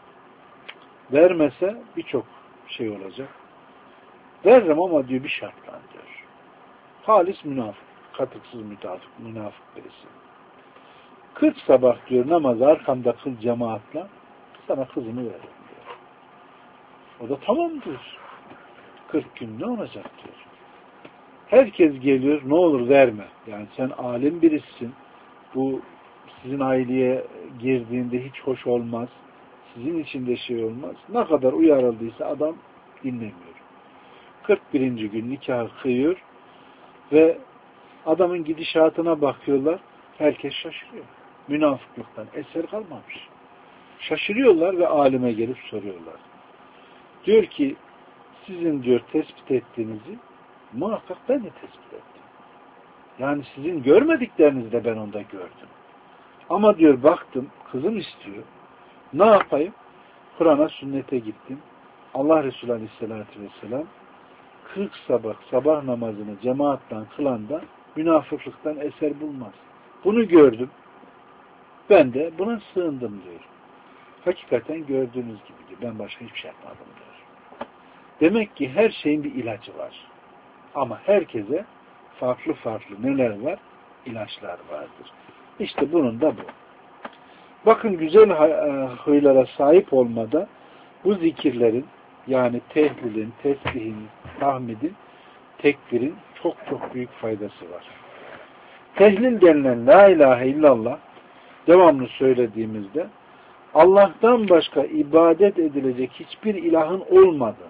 S1: Vermese birçok şey olacak. Veririm ama diyor bir şartla diyor. Halis münafık, katıksız münafık, münafık birisi. Kırk sabah diyor namazı arkamda kıl cemaatla, sana kızımı veririm diyor. O da tamam diyor. Kırk gün ne olacak diyor. Herkes geliyor, ne olur verme. Yani sen alim birisin. Bu sizin aileye girdiğinde hiç hoş olmaz. Sizin için de şey olmaz. Ne kadar uyarıldıysa adam dinlemiyor. kırk birinci gün nikahı kıyıyor ve adamın gidişatına bakıyorlar. Herkes şaşırıyor. Münafıklıktan eser kalmamış. Şaşırıyorlar ve alime gelip soruyorlar. Diyor ki sizin diyor tespit ettiğinizi muhakkak ben de tespit ettim. Yani sizin görmediklerinizi de ben onda gördüm. Ama diyor baktım kızım istiyor. Ne yapayım? Kur'an'a, sünnete gittim. Allah Resulü Aleyhisselatü Vesselam kırk sabah, sabah namazını cemaatle kılan da münafıklıktan eser bulmaz. Bunu gördüm. Ben de buna sığındım diyor. Hakikaten gördüğünüz gibi diyor. Ben başka hiçbir şey yapmadım diyor. Demek ki her şeyin bir ilacı var. Ama herkese farklı farklı neler var? İlaçlar vardır. İşte bunun da bu. Bakın güzel huylara sahip olmada bu zikirlerin yani tehlilin, tesbihin, tahmidin, tekbirin çok çok büyük faydası var. Tehlil denilen la ilahe illallah devamlı söylediğimizde Allah'tan başka ibadet edilecek hiçbir ilahın olmadığını,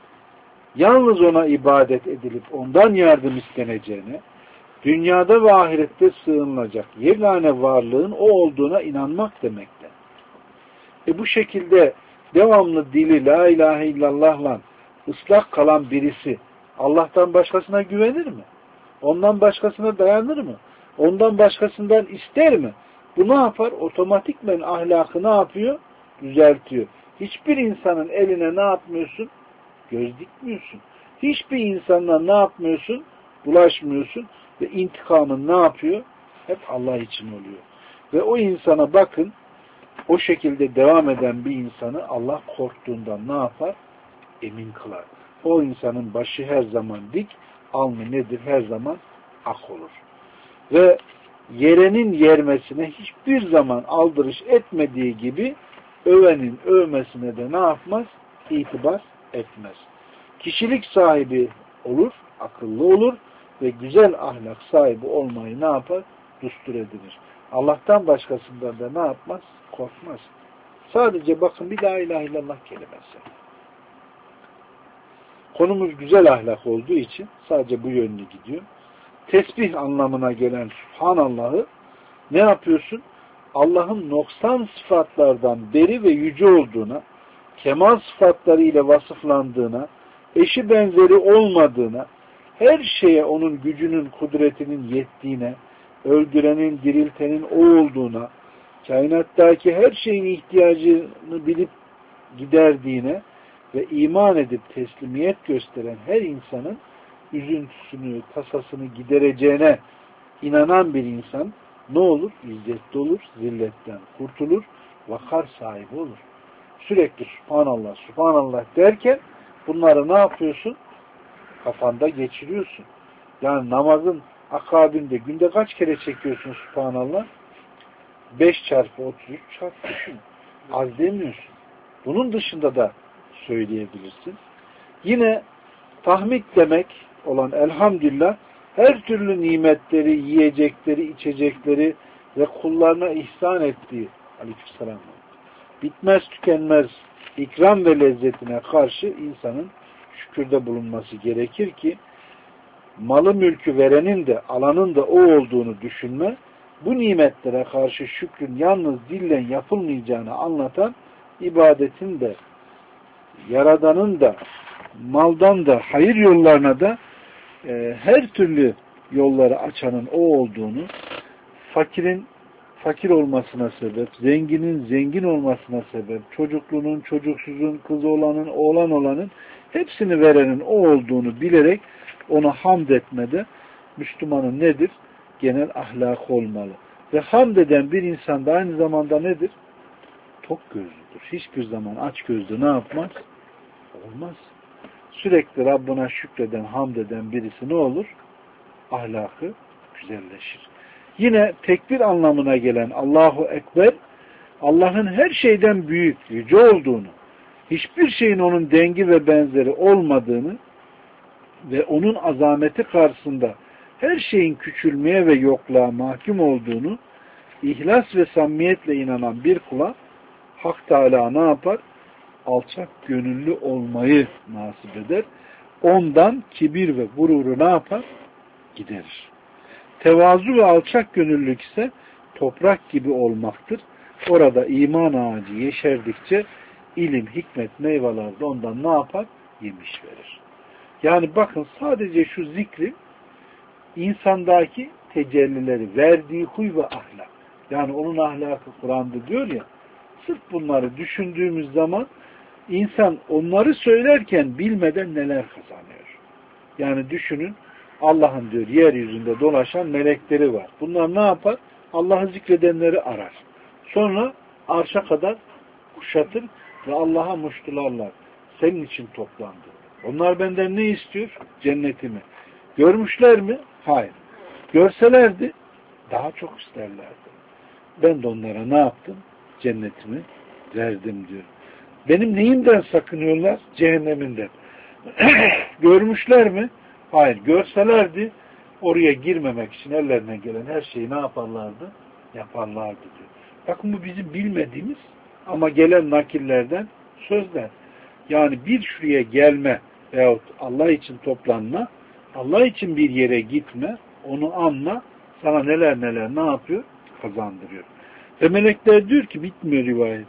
S1: yalnız ona ibadet edilip ondan yardım isteneceğine, dünyada ve ahirette sığınılacak yegane varlığın o olduğuna inanmak demektir. E bu şekilde devamlı dili la ilahe illallah'la ıslak kalan birisi Allah'tan başkasına güvenir mi? Ondan başkasına dayanır mı? Ondan başkasından ister mi? Bu ne yapar? Otomatikmen ahlakı ne yapıyor? Düzeltiyor. Hiçbir insanın eline ne yapmıyorsun? Göz dikmiyorsun. Hiçbir insanla ne yapmıyorsun? Bulaşmıyorsun. Ve intikamın ne yapıyor? Hep Allah için oluyor. Ve o insana bakın, o şekilde devam eden bir insanı Allah korktuğundan ne yapar? Emin kılar. O insanın başı her zaman dik, alnı nedir? Her zaman ak olur. Ve yerenin yermesine hiçbir zaman aldırış etmediği gibi övenin övmesine de ne yapmaz? İtibar etmez. Kişilik sahibi olur, akıllı olur ve güzel ahlak sahibi olmayı ne yapar? Düstur edilir. Allah'tan başkasından da ne yapmaz? Korkmaz. Sadece bakın bir la ilahe illallah kelimesi. Konumuz güzel ahlak olduğu için sadece bu yönlü gidiyor. Tesbih anlamına gelen Subhanallah'ı ne yapıyorsun? Allah'ın noksan sıfatlardan beri ve yüce olduğuna, kemal sıfatları ile vasıflandığına, eşi benzeri olmadığına, her şeye onun gücünün, kudretinin yettiğine, öldürenin, diriltenin o olduğuna, kainattaki her şeyin ihtiyacını bilip giderdiğine ve iman edip teslimiyet gösteren her insanın üzüntüsünü, tasasını gidereceğine inanan bir insan ne olur? İzzetli olur, zilletten kurtulur, vakar sahibi olur. Sürekli Subhanallah, Subhanallah derken bunları ne yapıyorsun? Kafanda geçiriyorsun. Yani namazın akabinde günde kaç kere çekiyorsun Subhanallah? beş çarpı otuz üç çarpı düşün. Az demiyorsun. Bunun dışında da söyleyebilirsin. Yine tahmid demek olan elhamdülillah her türlü nimetleri, yiyecekleri, içecekleri ve kullarına ihsan ettiği aleykümselam bitmez tükenmez ikram ve lezzetine karşı insanın şükürde bulunması gerekir ki malı mülkü verenin de alanın da o olduğunu düşünme, bu nimetlere karşı şükrün yalnız dillen yapılmayacağını anlatan ibadetin de Yaradan'ın da maldan da hayır yollarına da e, her türlü yolları açanın o olduğunu, fakirin fakir olmasına sebep, zenginin zengin olmasına sebep, çocukluğunun, çocuksuzun, kız olanın, oğlan olanın hepsini verenin o olduğunu bilerek ona hamd etmede Müslümanın nedir? Genel ahlakı olmalı. Ve hamd eden bir insan da aynı zamanda nedir? Tok gözlüdür. Hiçbir zaman aç gözlü ne yapmaz? Olmaz. Sürekli Rabbına şükreden, hamd eden birisi ne olur? Ahlakı güzelleşir. Yine tekbir anlamına gelen Allahu Ekber, Allah'ın her şeyden büyük, yüce olduğunu, hiçbir şeyin onun dengi ve benzeri olmadığını ve onun azameti karşısında her şeyin küçülmeye ve yokluğa mahkum olduğunu ihlas ve samimiyetle inanan bir kula Hak Teala ne yapar? Alçak gönüllü olmayı nasip eder. Ondan kibir ve gururu ne yapar? Giderir. Tevazu ve alçak gönüllülük ise toprak gibi olmaktır. Orada iman ağacı yeşerdikçe ilim, hikmet, meyveler de ondan ne yapar? Yemiş verir. Yani bakın sadece şu zikri insandaki tecellileri, verdiği huy ve ahlak. Yani onun ahlakı Kur'an'da diyor ya, sırf bunları düşündüğümüz zaman insan onları söylerken bilmeden neler kazanıyor. Yani düşünün, Allah'ın diyor yeryüzünde dolaşan melekleri var. Bunlar ne yapar? Allah'ı zikredenleri arar. Sonra arşa kadar kuşatır ve Allah'a muştularlar. Senin için toplandı. Onlar benden ne istiyor? Cennetimi. Görmüşler mi? Hayır. Görselerdi daha çok isterlerdi. Ben de onlara ne yaptım? Cennetimi verdim diyor. Benim neyimden sakınıyorlar? Cehenneminden. Görmüşler mi? Hayır. Görselerdi oraya girmemek için ellerine gelen her şeyi ne yaparlardı? Yaparlardı diyor. Bakın bu bizim bilmediğimiz ama gelen nakillerden sözler. Yani bir şuraya gelme veyahut Allah için toplanma, Allah için bir yere gitme, onu anla, sana neler neler ne yapıyor? Kazandırıyor. Ve melekler diyor ki, bitmiyor rivayet.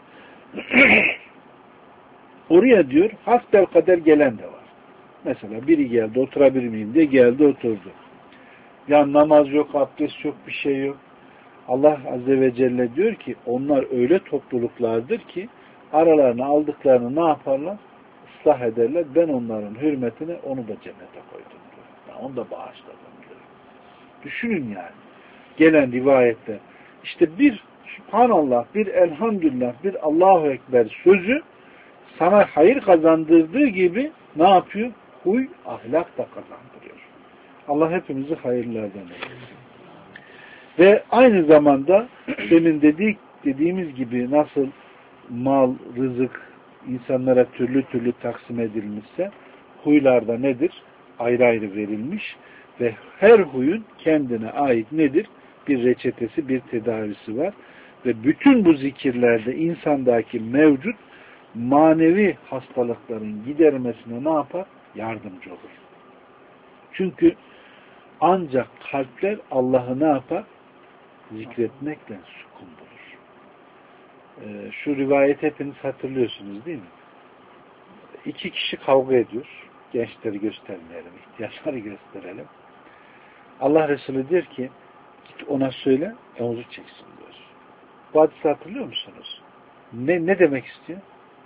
S1: Oraya diyor, hasbel kader gelen de var. Mesela biri geldi, oturabilir miyim diye geldi, oturdu. Ya namaz yok, abdest yok, bir şey yok. Allah Azze ve Celle diyor ki onlar öyle topluluklardır ki aralarına aldıklarını ne yaparlar? Islah ederler. Ben onların hürmetine onu da cennete koydum diyor. Yani onu da bağışladım diyor. Düşünün yani. Gelen rivayette işte bir Subhanallah, bir Elhamdülillah, bir Allahu Ekber sözü sana hayır kazandırdığı gibi ne yapıyor? Huy, ahlak da kazandırıyor. Allah hepimizi hayırlardan eylesin. Ve aynı zamanda demin dedik, dediğimiz gibi nasıl mal, rızık insanlara türlü türlü taksim edilmişse huylarda nedir? Ayrı ayrı verilmiş ve her huyun kendine ait nedir? Bir reçetesi, bir tedavisi var. Ve bütün bu zikirlerde insandaki mevcut manevi hastalıkların gidermesine ne yapar? Yardımcı olur. Çünkü ancak kalpler Allah'ı ne yapar? Zikretmekle sükun bulur. Ee, şu rivayet hepiniz hatırlıyorsunuz değil mi? İki kişi kavga ediyor. Gençleri göstermeyelim, ihtiyaçları gösterelim. Allah Resulü diyor ki git ona söyle, omuzu çeksin diyor. Bu hadisi hatırlıyor musunuz? Ne, ne demek istiyor?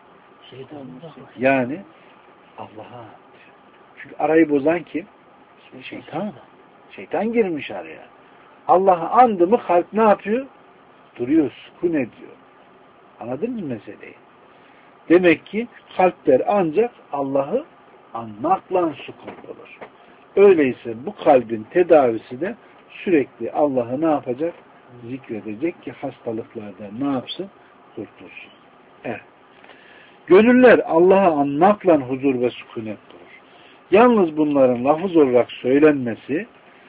S1: Yani Allah'a. Çünkü arayı bozan kim? Şeytan. Şeytan girmiş araya. Allah'ı andı mı kalp ne yapıyor? Duruyor, sükun ediyor. Anladın mı meseleyi? Demek ki kalpler ancak Allah'ı anmakla sükun olur. Öyleyse bu kalbin tedavisi de sürekli Allah'ı ne yapacak? Zikredecek ki hastalıklardan ne yapsın? Kurtulsun. Evet. Gönüller Allah'ı anmakla huzur ve sükunet bulur. Yalnız bunların lafız olarak söylenmesi,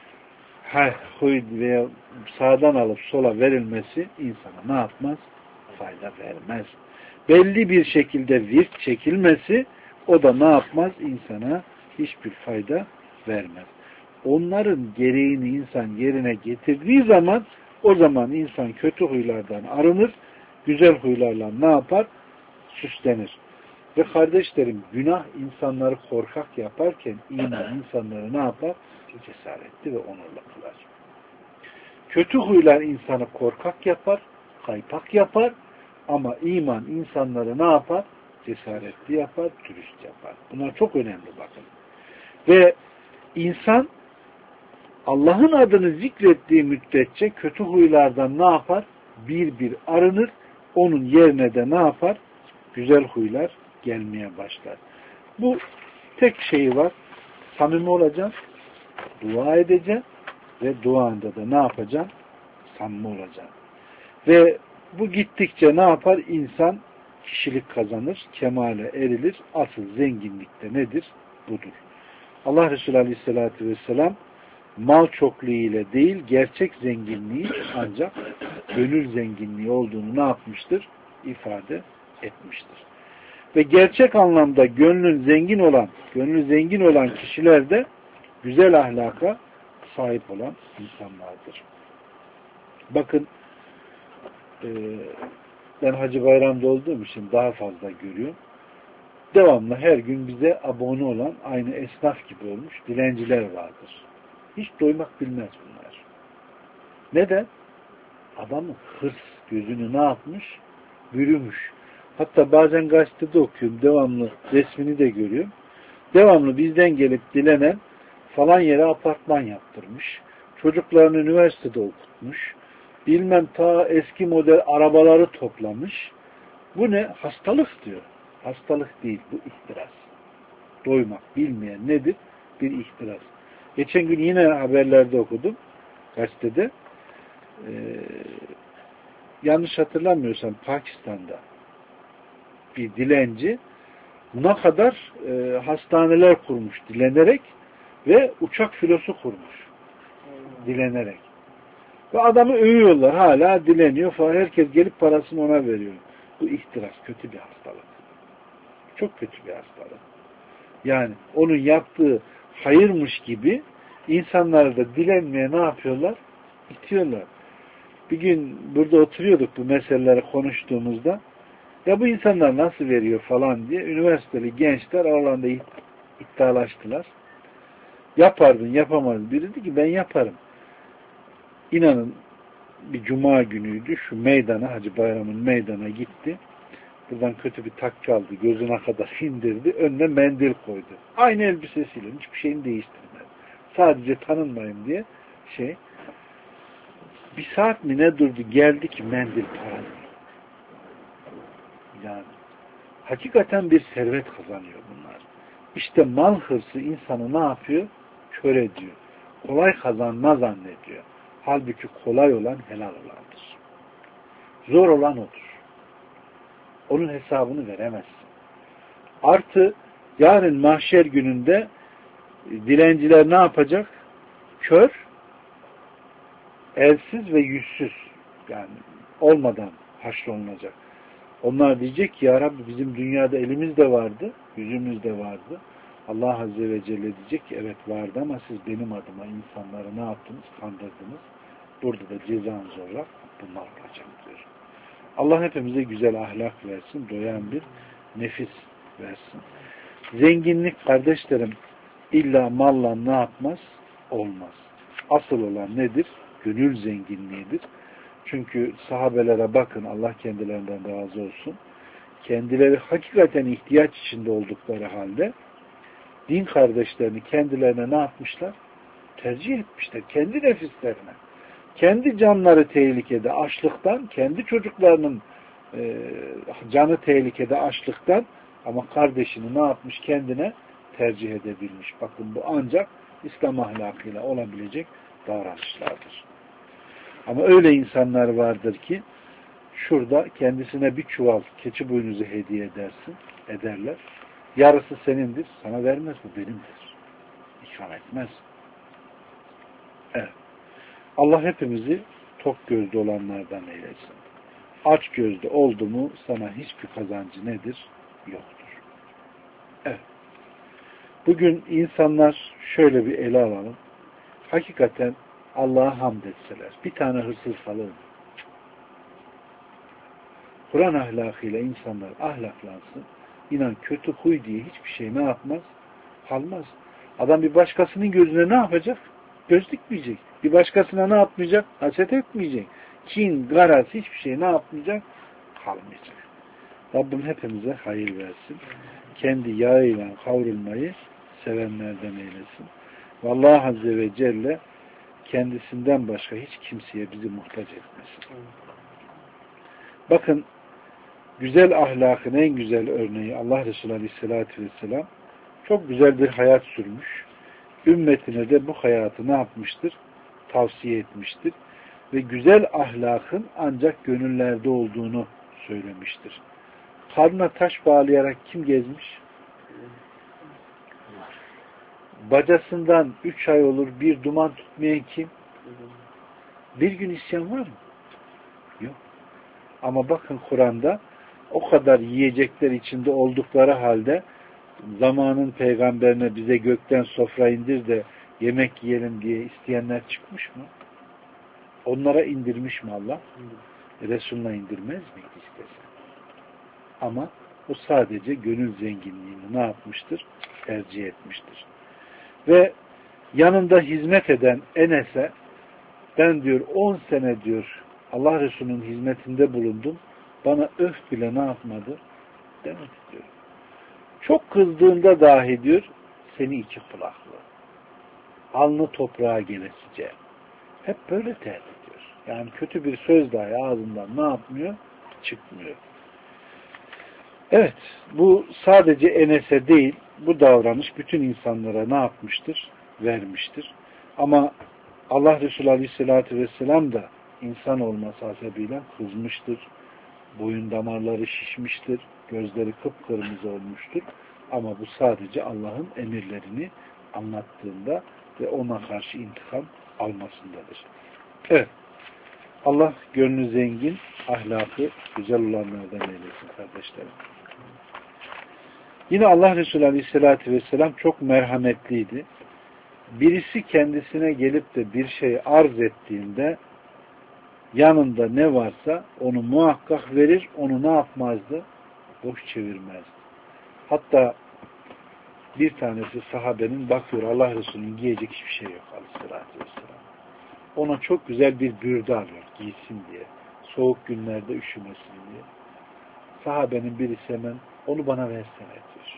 S1: huy veya sağdan alıp sola verilmesi insana ne yapmaz? Fayda vermez. Belli bir şekilde virt çekilmesi o da ne yapmaz? İnsana hiçbir fayda vermez. Onların gereğini insan yerine getirdiği zaman o zaman insan kötü huylardan arınır, güzel huylarla ne yapar? Süslenir. Ve kardeşlerim günah insanları korkak yaparken iman insanları ne yapar? Cesaretli ve onurlu kılar. Kötü huylar insanı korkak yapar, kaypak yapar ama iman insanları ne yapar? Cesaretli yapar, dürüst yapar. Bunlar çok önemli bakın. Ve insan Allah'ın adını zikrettiği müddetçe kötü huylardan ne yapar? Bir bir arınır. Onun yerine de ne yapar? Güzel huylar gelmeye başlar. Bu tek şeyi var. Samimi olacaksın, dua edeceksin ve duanda da ne yapacaksın? Samimi olacaksın. Ve bu gittikçe ne yapar? İnsan kişilik kazanır, kemale erilir. Asıl zenginlik de nedir? Budur. Allah Resulü Aleyhisselatü Vesselam mal çokluğu ile değil, gerçek zenginliği ancak gönül zenginliği olduğunu ne yapmıştır? İfade etmiştir. Ve gerçek anlamda gönlün zengin olan, gönlü zengin olan kişiler de güzel ahlaka sahip olan insanlardır. Bakın e, ben Hacı Bayram'da olduğum için daha fazla görüyorum. Devamlı her gün bize abone olan aynı esnaf gibi olmuş dilenciler vardır. Hiç doymak bilmez bunlar. Neden? Adamın hırs gözünü ne yapmış? Bürümüş. Hatta bazen gazetede okuyorum. Devamlı resmini de görüyorum. Devamlı bizden gelip dilenen falan yere apartman yaptırmış. Çocuklarını üniversitede okutmuş. Bilmem ta eski model arabaları toplamış. Bu ne? Hastalık diyor. Hastalık değil. Bu ihtiras. Doymak bilmeyen nedir? Bir ihtiras. Geçen gün yine haberlerde okudum. Gazetede. Ee, yanlış hatırlamıyorsam Pakistan'da bir dilenci ne kadar e, hastaneler kurmuş dilenerek ve uçak filosu kurmuş dilenerek. Ve adamı övüyorlar. Hala dileniyor falan. Herkes gelip parasını ona veriyor. Bu ihtiras. Kötü bir hastalık. Çok kötü bir hastalık. Yani onun yaptığı hayırmış gibi insanları da dilenmeye ne yapıyorlar? İtiyorlar. Bir gün burada oturuyorduk bu meseleleri konuştuğumuzda ya bu insanlar nasıl veriyor falan diye üniversiteli gençler aralarında iddialaştılar. Yapardın, yapamazdın. Biri dedi ki ben yaparım. İnanın bir cuma günüydü. Şu meydana, Hacı Bayram'ın meydana gitti. Buradan kötü bir takki aldı. Gözüne kadar indirdi. Önüne mendil koydu. Aynı elbisesiyle. Hiçbir şeyini değiştirmedi. Sadece tanınmayın diye şey. Bir saat mi ne durdu? Geldi ki mendil para değil. Yani hakikaten bir servet kazanıyor bunlar. İşte mal hırsı insanı ne yapıyor? Kör ediyor. Kolay kazanma zannediyor. Halbuki kolay olan helal olandır. Zor olan odur. Onun hesabını veremezsin. Artı yarın mahşer gününde dilenciler ne yapacak? Kör, elsiz ve yüzsüz. Yani olmadan haşrolunacak. Onlar diyecek ki ya Rabbi bizim dünyada elimiz de vardı, yüzümüz de vardı. Allah Azze ve Celle diyecek ki evet vardı ama siz benim adıma insanları ne yaptınız? Kandırdınız. Burada da cezanız olarak bunlar olacak diyor. Allah hepimize güzel ahlak versin, doyan bir nefis versin. Zenginlik kardeşlerim illa malla ne yapmaz? Olmaz. Asıl olan nedir? Gönül zenginliğidir. Çünkü sahabelere bakın, Allah kendilerinden razı olsun. Kendileri hakikaten ihtiyaç içinde oldukları halde din kardeşlerini kendilerine ne yapmışlar? Tercih etmişler. Kendi nefislerine. Kendi canları tehlikede açlıktan, kendi çocuklarının e, canı tehlikede açlıktan ama kardeşini ne yapmış? Kendine tercih edebilmiş. Bakın bu ancak İslam ahlakıyla olabilecek davranışlardır. Ama öyle insanlar vardır ki şurada kendisine bir çuval keçi boynuzu hediye edersin, ederler. Yarısı senindir, sana vermez, bu benimdir. İkram etmez. Evet. Allah hepimizi tok gözlü olanlardan eylesin. Aç gözlü oldu mu sana hiçbir kazancı nedir? Yoktur. Evet. Bugün insanlar şöyle bir ele alalım. Hakikaten Allah'a hamd etseler. Bir tane hırsız kalır mı? Kur'an ahlakıyla insanlar ahlaklansın. İnan kötü huy diye hiçbir şey ne yapmaz? Kalmaz. Adam bir başkasının gözüne ne yapacak? Göz dikmeyecek. Bir başkasına ne yapmayacak? Haset etmeyecek. Kin, garaz hiçbir şey ne yapmayacak? Kalmayacak. Rabbim hepimize hayır versin. Kendi yağıyla kavrulmayı sevenlerden eylesin. Vallahi Azze ve Celle kendisinden başka hiç kimseye bizi muhtaç etmesin. Bakın güzel ahlakın en güzel örneği Allah Resulü Aleyhisselatü Vesselam çok güzel bir hayat sürmüş. Ümmetine de bu hayatı ne yapmıştır? Tavsiye etmiştir. Ve güzel ahlakın ancak gönüllerde olduğunu söylemiştir. Karnına taş bağlayarak kim gezmiş? Bacasından üç ay olur bir duman tutmayan kim? Bir gün isyan var mı? Yok. Ama bakın Kur'an'da o kadar yiyecekler içinde oldukları halde zamanın peygamberine bize gökten sofra indir de yemek yiyelim diye isteyenler çıkmış mı? Onlara indirmiş mi Allah? Resulüne indirmez miydi istesen? Ama o sadece gönül zenginliğini ne yapmıştır? Tercih etmiştir. Ve yanında hizmet eden Enes'e ben diyor on sene diyor Allah Resulü'nün hizmetinde bulundum. Bana öf bile ne yapmadı? Demedi diyor. Çok kızdığında dahi diyor seni iki kulaklı. Alnı toprağa gelesice. Hep böyle terk ediyor. Yani kötü bir söz dahi ağzından ne yapmıyor? Çıkmıyor. Evet. Bu sadece Enes'e değil, bu davranış bütün insanlara ne yapmıştır? Vermiştir. Ama Allah Resulü Aleyhisselatü Vesselam da insan olması hasebiyle kızmıştır. Boyun damarları şişmiştir. Gözleri kıpkırmızı olmuştur. Ama bu sadece Allah'ın emirlerini anlattığında ve ona karşı intikam almasındadır. Evet. Allah gönlü zengin, ahlakı güzel olanlardan eylesin kardeşlerim. Yine Allah Resulü Aleyhisselatü Vesselam çok merhametliydi. Birisi kendisine gelip de bir şey arz ettiğinde yanında ne varsa onu muhakkak verir, onu ne yapmazdı? Boş çevirmezdi. Hatta bir tanesi sahabenin bakıyor Allah Resulü'nün giyecek hiçbir şey yok aleyhissalatü vesselam. Ona çok güzel bir bürde alıyor giysin diye. Soğuk günlerde üşümesin diye. Sahabenin birisi hemen onu bana versene diyor.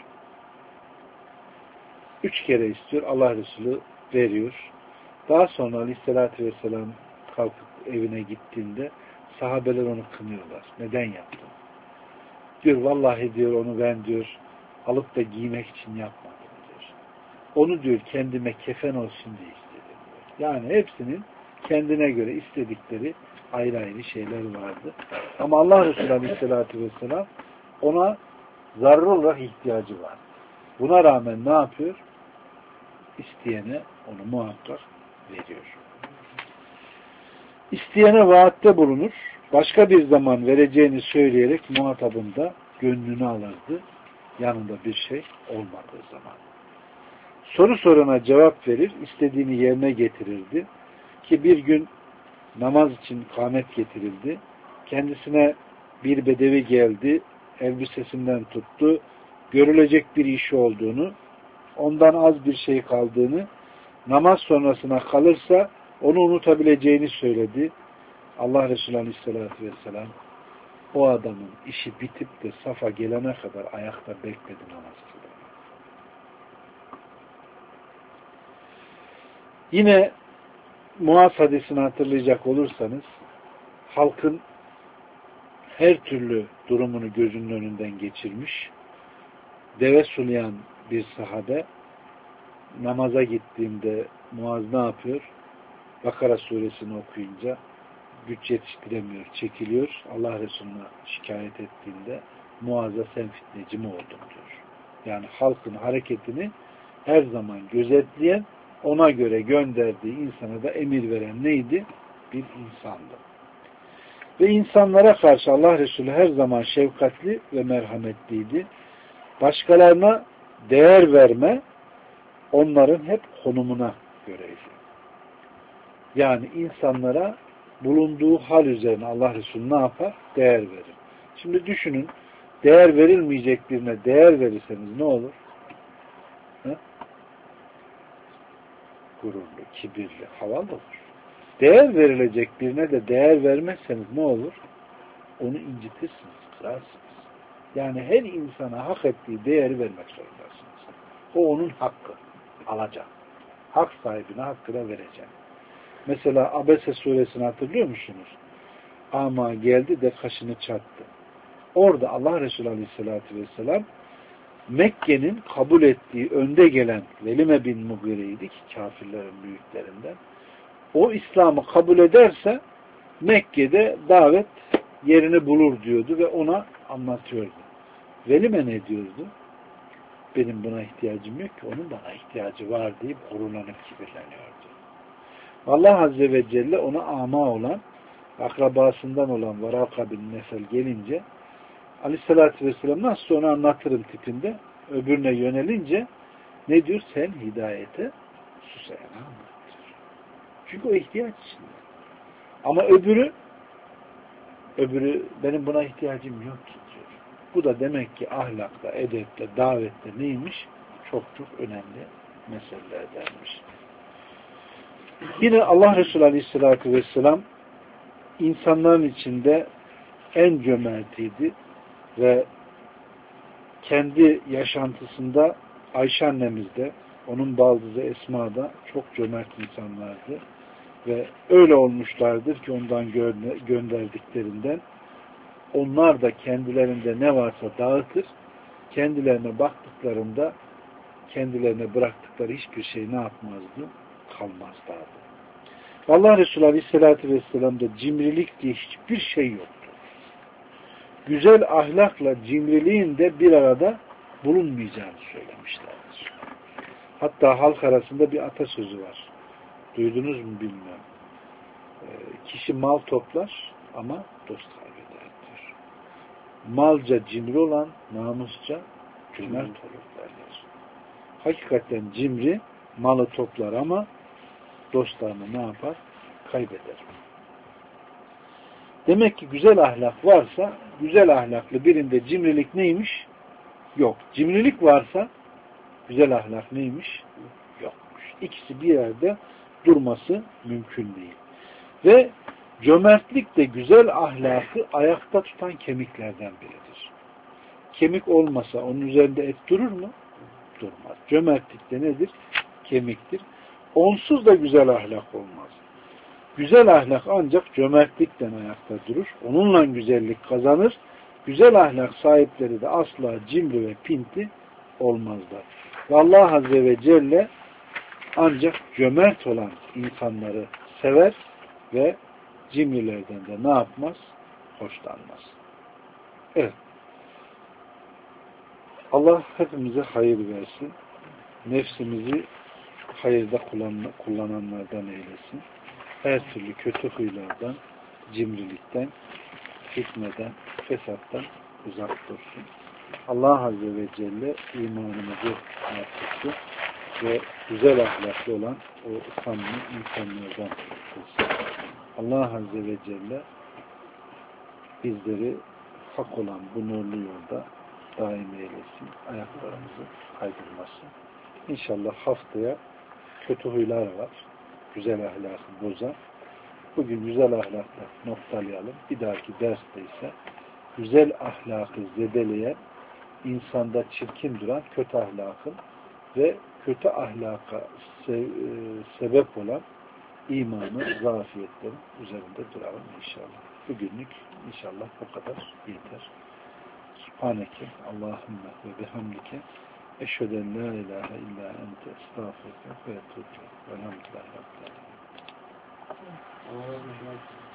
S1: Üç kere istiyor. Allah Resulü veriyor. Daha sonra aleyhissalatü vesselam kalkıp evine gittiğinde sahabeler onu kınıyorlar. Neden yaptın? Diyor vallahi diyor onu ben diyor alıp da giymek için yapmadım diyor. Onu diyor kendime kefen olsun diye istedim diyor. Yani hepsinin kendine göre istedikleri ayrı ayrı şeyler vardı. Ama Allah Resulü Aleyhisselatü Vesselam ona zararlı olarak ihtiyacı var. Buna rağmen ne yapıyor? İsteyene onu muhakkak veriyor. İsteyene vaatte bulunur. Başka bir zaman vereceğini söyleyerek muhatabın da gönlünü alırdı. Yanında bir şey olmadığı zaman. Soru sorana cevap verir, istediğini yerine getirirdi. Ki bir gün namaz için kâmet getirildi. Kendisine bir bedevi geldi, elbisesinden tuttu, görülecek bir işi olduğunu, ondan az bir şey kaldığını, namaz sonrasına kalırsa onu unutabileceğini söyledi. Allah Resulü Aleyhisselatü Vesselam o adamın işi bitip de safa gelene kadar ayakta bekledi namaz kıldı. Yine Muaz hadisini hatırlayacak olursanız halkın her türlü durumunu gözünün önünden geçirmiş, deve sulayan bir sahabe namaza gittiğinde Muaz ne yapıyor? Bakara suresini okuyunca güç yetiştiremiyor, çekiliyor. Allah Resulü'ne şikayet ettiğinde Muaz'a sen fitneci mi oldun diyor. Yani halkın hareketini her zaman gözetleyen, ona göre gönderdiği insana da emir veren neydi? Bir insandı. Ve insanlara karşı Allah Resulü her zaman şefkatli ve merhametliydi. Başkalarına değer verme, onların hep konumuna göreydi. Yani insanlara bulunduğu hal üzerine Allah Resulü ne yapar? Değer verir. Şimdi düşünün, değer verilmeyecek birine değer verirseniz ne olur? He? Gururlu, kibirli, havalı olur. Değer verilecek birine de değer vermezseniz ne olur? Onu incitirsiniz, kırarsınız. Yani her insana hak ettiği değeri vermek zorundasınız. O onun hakkı. Alacak. Hak sahibine hakkını verecek. Mesela Abese suresini hatırlıyor musunuz? Ama geldi de kaşını çattı. Orada Allah Resulü Aleyhisselatü Vesselam Mekke'nin kabul ettiği önde gelen Velime bin Mugire'ydi ki kafirlerin büyüklerinden. O İslam'ı kabul ederse Mekke'de davet yerini bulur diyordu ve ona anlatıyordu. Velime ne diyordu? Benim buna ihtiyacım yok ki, onun bana ihtiyacı var deyip gururlanıp kibirleniyordu. Allah Azze ve Celle ona ama olan, akrabasından olan Varaka bin Nefel gelince Aleyhisselatü Vesselam nasıl onu anlatırım tipinde öbürüne yönelince ne diyor? Sen hidayete susayana anlattır. Çünkü o ihtiyaç içinde. Ama öbürü öbürü benim buna ihtiyacım yok ki diyor. Bu da demek ki ahlakla, edepte, davette neymiş? Çok çok önemli meselelerdenmiş. Yine Allah Resulü Aleyhisselatü Vesselam insanların içinde en cömertiydi ve kendi yaşantısında Ayşe annemiz de, onun baldızı Esma da çok cömert insanlardı ve öyle olmuşlardır ki ondan gönderdiklerinden onlar da kendilerinde ne varsa dağıtır, kendilerine baktıklarında kendilerine bıraktıkları hiçbir şey ne yapmazdı? Kalmazlardı. Allah Resulü Aleyhisselatü Vesselam'da cimrilik diye hiçbir şey yoktu. Güzel ahlakla cimriliğin de bir arada bulunmayacağını söylemişlerdir. Hatta halk arasında bir atasözü var. Duydunuz mu bilmiyorum. E, kişi mal toplar ama dost kaybeder diyor. Malca cimri olan namusça cömert olur derler. Hakikaten cimri malı toplar ama dostlarını ne yapar? Kaybeder. Demek ki güzel ahlak varsa, güzel ahlaklı birinde cimrilik neymiş? Yok. Cimrilik varsa güzel ahlak neymiş? Yokmuş. İkisi bir yerde durması mümkün değil. Ve cömertlik de güzel ahlakı ayakta tutan kemiklerden biridir. Kemik olmasa onun üzerinde et durur mu? Durmaz. Cömertlik de nedir? Kemiktir. Onsuz da güzel ahlak olmaz. Güzel ahlak ancak cömertlikten ayakta durur. Onunla güzellik kazanır. Güzel ahlak sahipleri de asla cimri ve pinti olmazlar. Ve Allah Azze ve Celle ancak cömert olan insanları sever ve cimrilerden de ne yapmaz? Hoşlanmaz. Evet. Allah hepimize hayır versin. Nefsimizi hayırda kullananlardan eylesin. Her türlü kötü huylardan, cimrilikten, fitneden, fesattan uzak dursun. Allah Azze ve Celle imanımızı artırsın ve güzel ahlaklı olan o samimi insanlardan kılsın. Allah Azze ve Celle bizleri hak olan bu nurlu yolda daim eylesin. Ayaklarımızı kaydırmasın. İnşallah haftaya kötü huylar var. Güzel ahlakı bozan. Bugün güzel ahlakla noktalayalım. Bir dahaki derste ise güzel ahlakı zedeleyen, insanda çirkin duran kötü ahlakın ve kötü ahlaka se sebep olan imanın, zafiyetlerin üzerinde duralım inşallah. Bugünlük inşallah bu kadar yeter. Subhaneke Allahümme ve bihamdike eşheden la ilahe illa ente estağfurke ve etûbü. Velhamdülillahi Rabbil alemin.